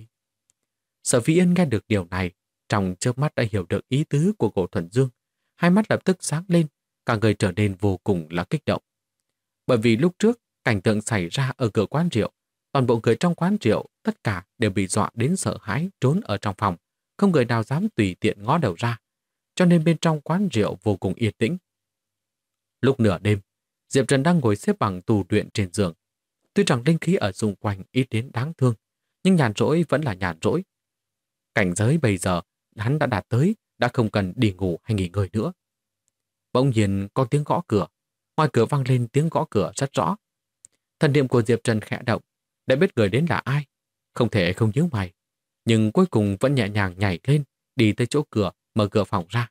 Sở Phi Yên nghe được điều này, trong chớp mắt đã hiểu được ý tứ của Cổ Thuần Dương. Hai mắt lập tức sáng lên, cả người trở nên vô cùng là kích động. Bởi vì lúc trước, cảnh tượng xảy ra ở cửa quán rượu, toàn bộ người trong quán rượu tất cả đều bị dọa đến sợ hãi trốn ở trong phòng, không người nào dám tùy tiện ngó đầu ra, cho nên bên trong quán rượu vô cùng yên tĩnh. Lúc nửa đêm, Diệp Trần đang ngồi xếp bằng tù luyện trên giường. Tuy rằng linh khí ở xung quanh ít đến đáng thương, nhưng nhàn rỗi vẫn là nhàn rỗi. Cảnh giới bây giờ hắn đã đạt tới, đã không cần đi ngủ hay nghỉ ngơi nữa. Bỗng nhiên có tiếng gõ cửa, ngoài cửa vang lên tiếng gõ cửa rất rõ. Thần niệm của Diệp Trần khẽ động, đã biết người đến là ai, không thể không nhíu mày, nhưng cuối cùng vẫn nhẹ nhàng nhảy lên, đi tới chỗ cửa, mở cửa phòng ra.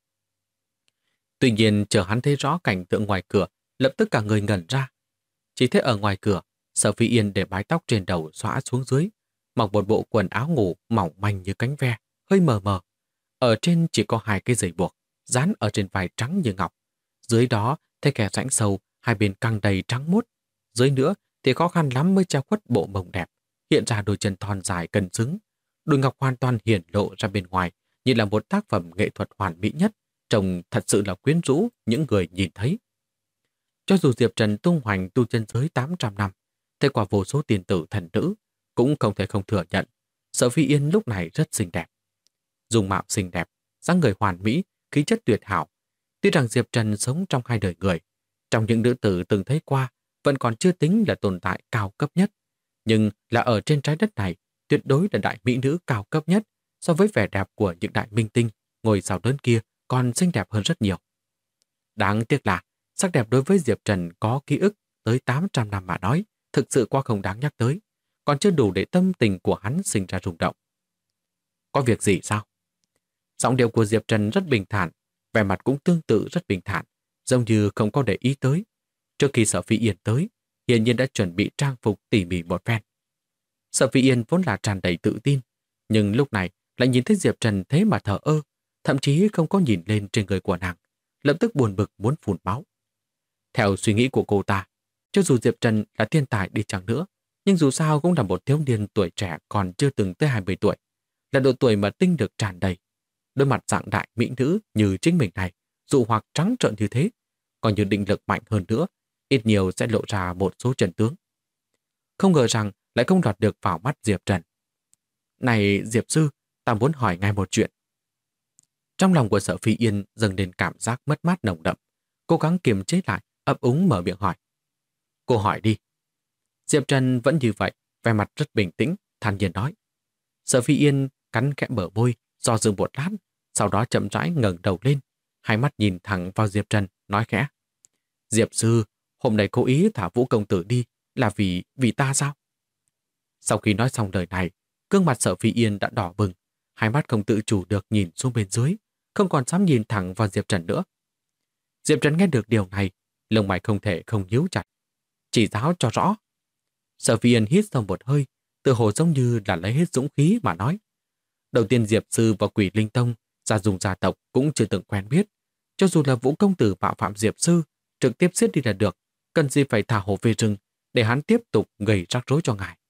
Tuy nhiên chờ hắn thấy rõ cảnh tượng ngoài cửa, lập tức cả người ngẩn ra. Chỉ thấy ở ngoài cửa, Sở Phi Yên để mái tóc trên đầu xõa xuống dưới, mặc một bộ quần áo ngủ mỏng manh như cánh ve, hơi mờ mờ. Ở trên chỉ có hai cái dây buộc, dán ở trên vai trắng như ngọc. Dưới đó thấy kẻ rãnh sâu, hai bên căng đầy trắng muốt. Dưới nữa thì khó khăn lắm mới che khuất bộ mông đẹp, hiện ra đôi chân thon dài cân xứng. Đùi ngọc hoàn toàn hiển lộ ra bên ngoài, như là một tác phẩm nghệ thuật hoàn mỹ nhất, trông thật sự là quyến rũ những người nhìn thấy. Cho dù Diệp Trần tung hoành tu chân giới 800 năm, thấy qua vô số tiền tử thần nữ, cũng không thể không thừa nhận, Sở Phi Yên lúc này rất xinh đẹp. Dung mạo xinh đẹp, dáng người hoàn mỹ, khí chất tuyệt hảo. Tuy rằng Diệp Trần sống trong hai đời người, trong những nữ tử từng thấy qua, vẫn còn chưa tính là tồn tại cao cấp nhất, nhưng là ở trên trái đất này, tuyệt đối là đại mỹ nữ cao cấp nhất, so với vẻ đẹp của những đại minh tinh, ngôi sao lớn kia còn xinh đẹp hơn rất nhiều. Đáng tiếc là, sắc đẹp đối với Diệp Trần có ký ức tới 800 năm mà nói, thực sự quá không đáng nhắc tới, còn chưa đủ để tâm tình của hắn sinh ra rung động. Có việc gì sao? Giọng điệu của Diệp Trần rất bình thản, vẻ mặt cũng tương tự rất bình thản, giống như không có để ý tới. Trước khi Sở Phi Yên tới, hiển nhiên đã chuẩn bị trang phục tỉ mỉ một phen. Sở Phi Yên vốn là tràn đầy tự tin, nhưng lúc này lại nhìn thấy Diệp Trần thế mà thờ ơ, thậm chí không có nhìn lên trên người của nàng, lập tức buồn bực muốn phun máu. Theo suy nghĩ của cô ta, cho dù Diệp Trần là thiên tài đi chăng nữa, nhưng dù sao cũng là một thiếu niên tuổi trẻ còn chưa từng tới 20 tuổi, là độ tuổi mà tinh lực tràn đầy. Đôi mặt dạng đại mỹ nữ như chính mình này, dụ hoặc trắng trợn như thế, còn như định lực mạnh hơn nữa, ít nhiều sẽ lộ ra một số trận tướng. Không ngờ rằng lại không lọt được vào mắt Diệp Trần. Này Diệp sư, ta muốn hỏi ngài một chuyện. Trong lòng của Sở Phi Yên dâng lên cảm giác mất mát nồng đậm, cố gắng kiềm chế lại, ấp úng mở miệng hỏi. Cô hỏi đi. Diệp Trần vẫn như vậy, vẻ mặt rất bình tĩnh, thản nhiên nói. Sở Phi Yên cắn khẽ bờ môi, do dự một lát, sau đó chậm rãi ngẩng đầu lên, hai mắt nhìn thẳng vào Diệp Trần, nói khẽ. Diệp sư, hôm nay cố ý thả Vũ công tử đi là vì ta sao? Sau khi nói xong lời này, gương mặt Sở Phi Yên đã đỏ bừng, hai mắt không tự chủ được nhìn xuống bên dưới, không còn dám nhìn thẳng vào Diệp Trần nữa. Diệp Trần nghe được điều này, lông mày không thể không nhíu chặt. Chỉ giáo cho rõ. Sở Phi Yên hít sâu một hơi, tự hồ giống như là lấy hết dũng khí mà nói. Đầu tiên Diệp sư và Quỷ Linh Tông, gia dùng gia tộc cũng chưa từng quen biết. Cho dù là Vũ công tử mạo phạm Diệp sư, trực tiếp giết đi là được, cần gì phải thả hổ về rừng để hắn tiếp tục gây rắc rối cho ngài.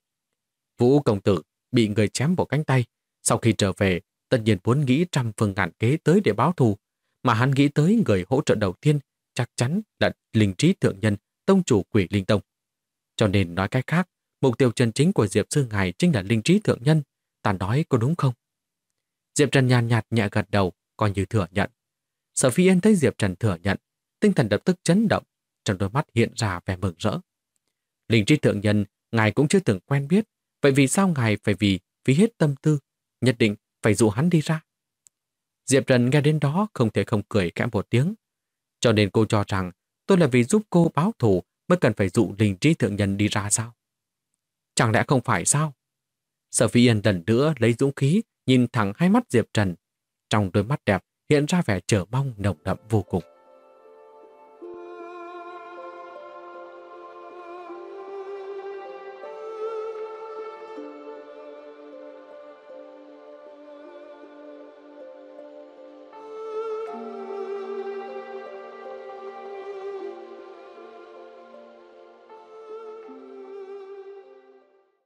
Vũ công tử bị người chém một cánh tay, sau khi trở về, tất nhiên muốn nghĩ trăm phương ngàn kế tới để báo thù, mà hắn nghĩ tới người hỗ trợ đầu tiên chắc chắn là Linh Trí Thượng Nhân, tông chủ Quỷ Linh Tông. Cho nên nói cách khác, mục tiêu chân chính của Diệp sư ngài chính là Linh Trí Thượng Nhân, ta nói có đúng không? Diệp Trần nhàn nhạt nhẹ gật đầu, coi như thừa nhận. Sở Phi Yên thấy Diệp Trần thừa nhận, tinh thần lập tức chấn động, trong đôi mắt hiện ra vẻ mừng rỡ. Linh Trí Thượng Nhân, ngài cũng chưa từng quen biết, vậy vì sao ngài phải phí hết tâm tư, nhất định phải dụ hắn đi ra? Diệp Trần nghe đến đó không thể không cười khẽ một tiếng. Cho nên cô cho rằng tôi là vì giúp cô báo thù mới cần phải dụ Linh Trí Thượng Nhân đi ra sao? Chẳng lẽ không phải sao? Sở Phi Yên lần nữa lấy dũng khí nhìn thẳng hai mắt Diệp Trần. Trong đôi mắt đẹp hiện ra vẻ chờ mong nồng đậm vô cùng.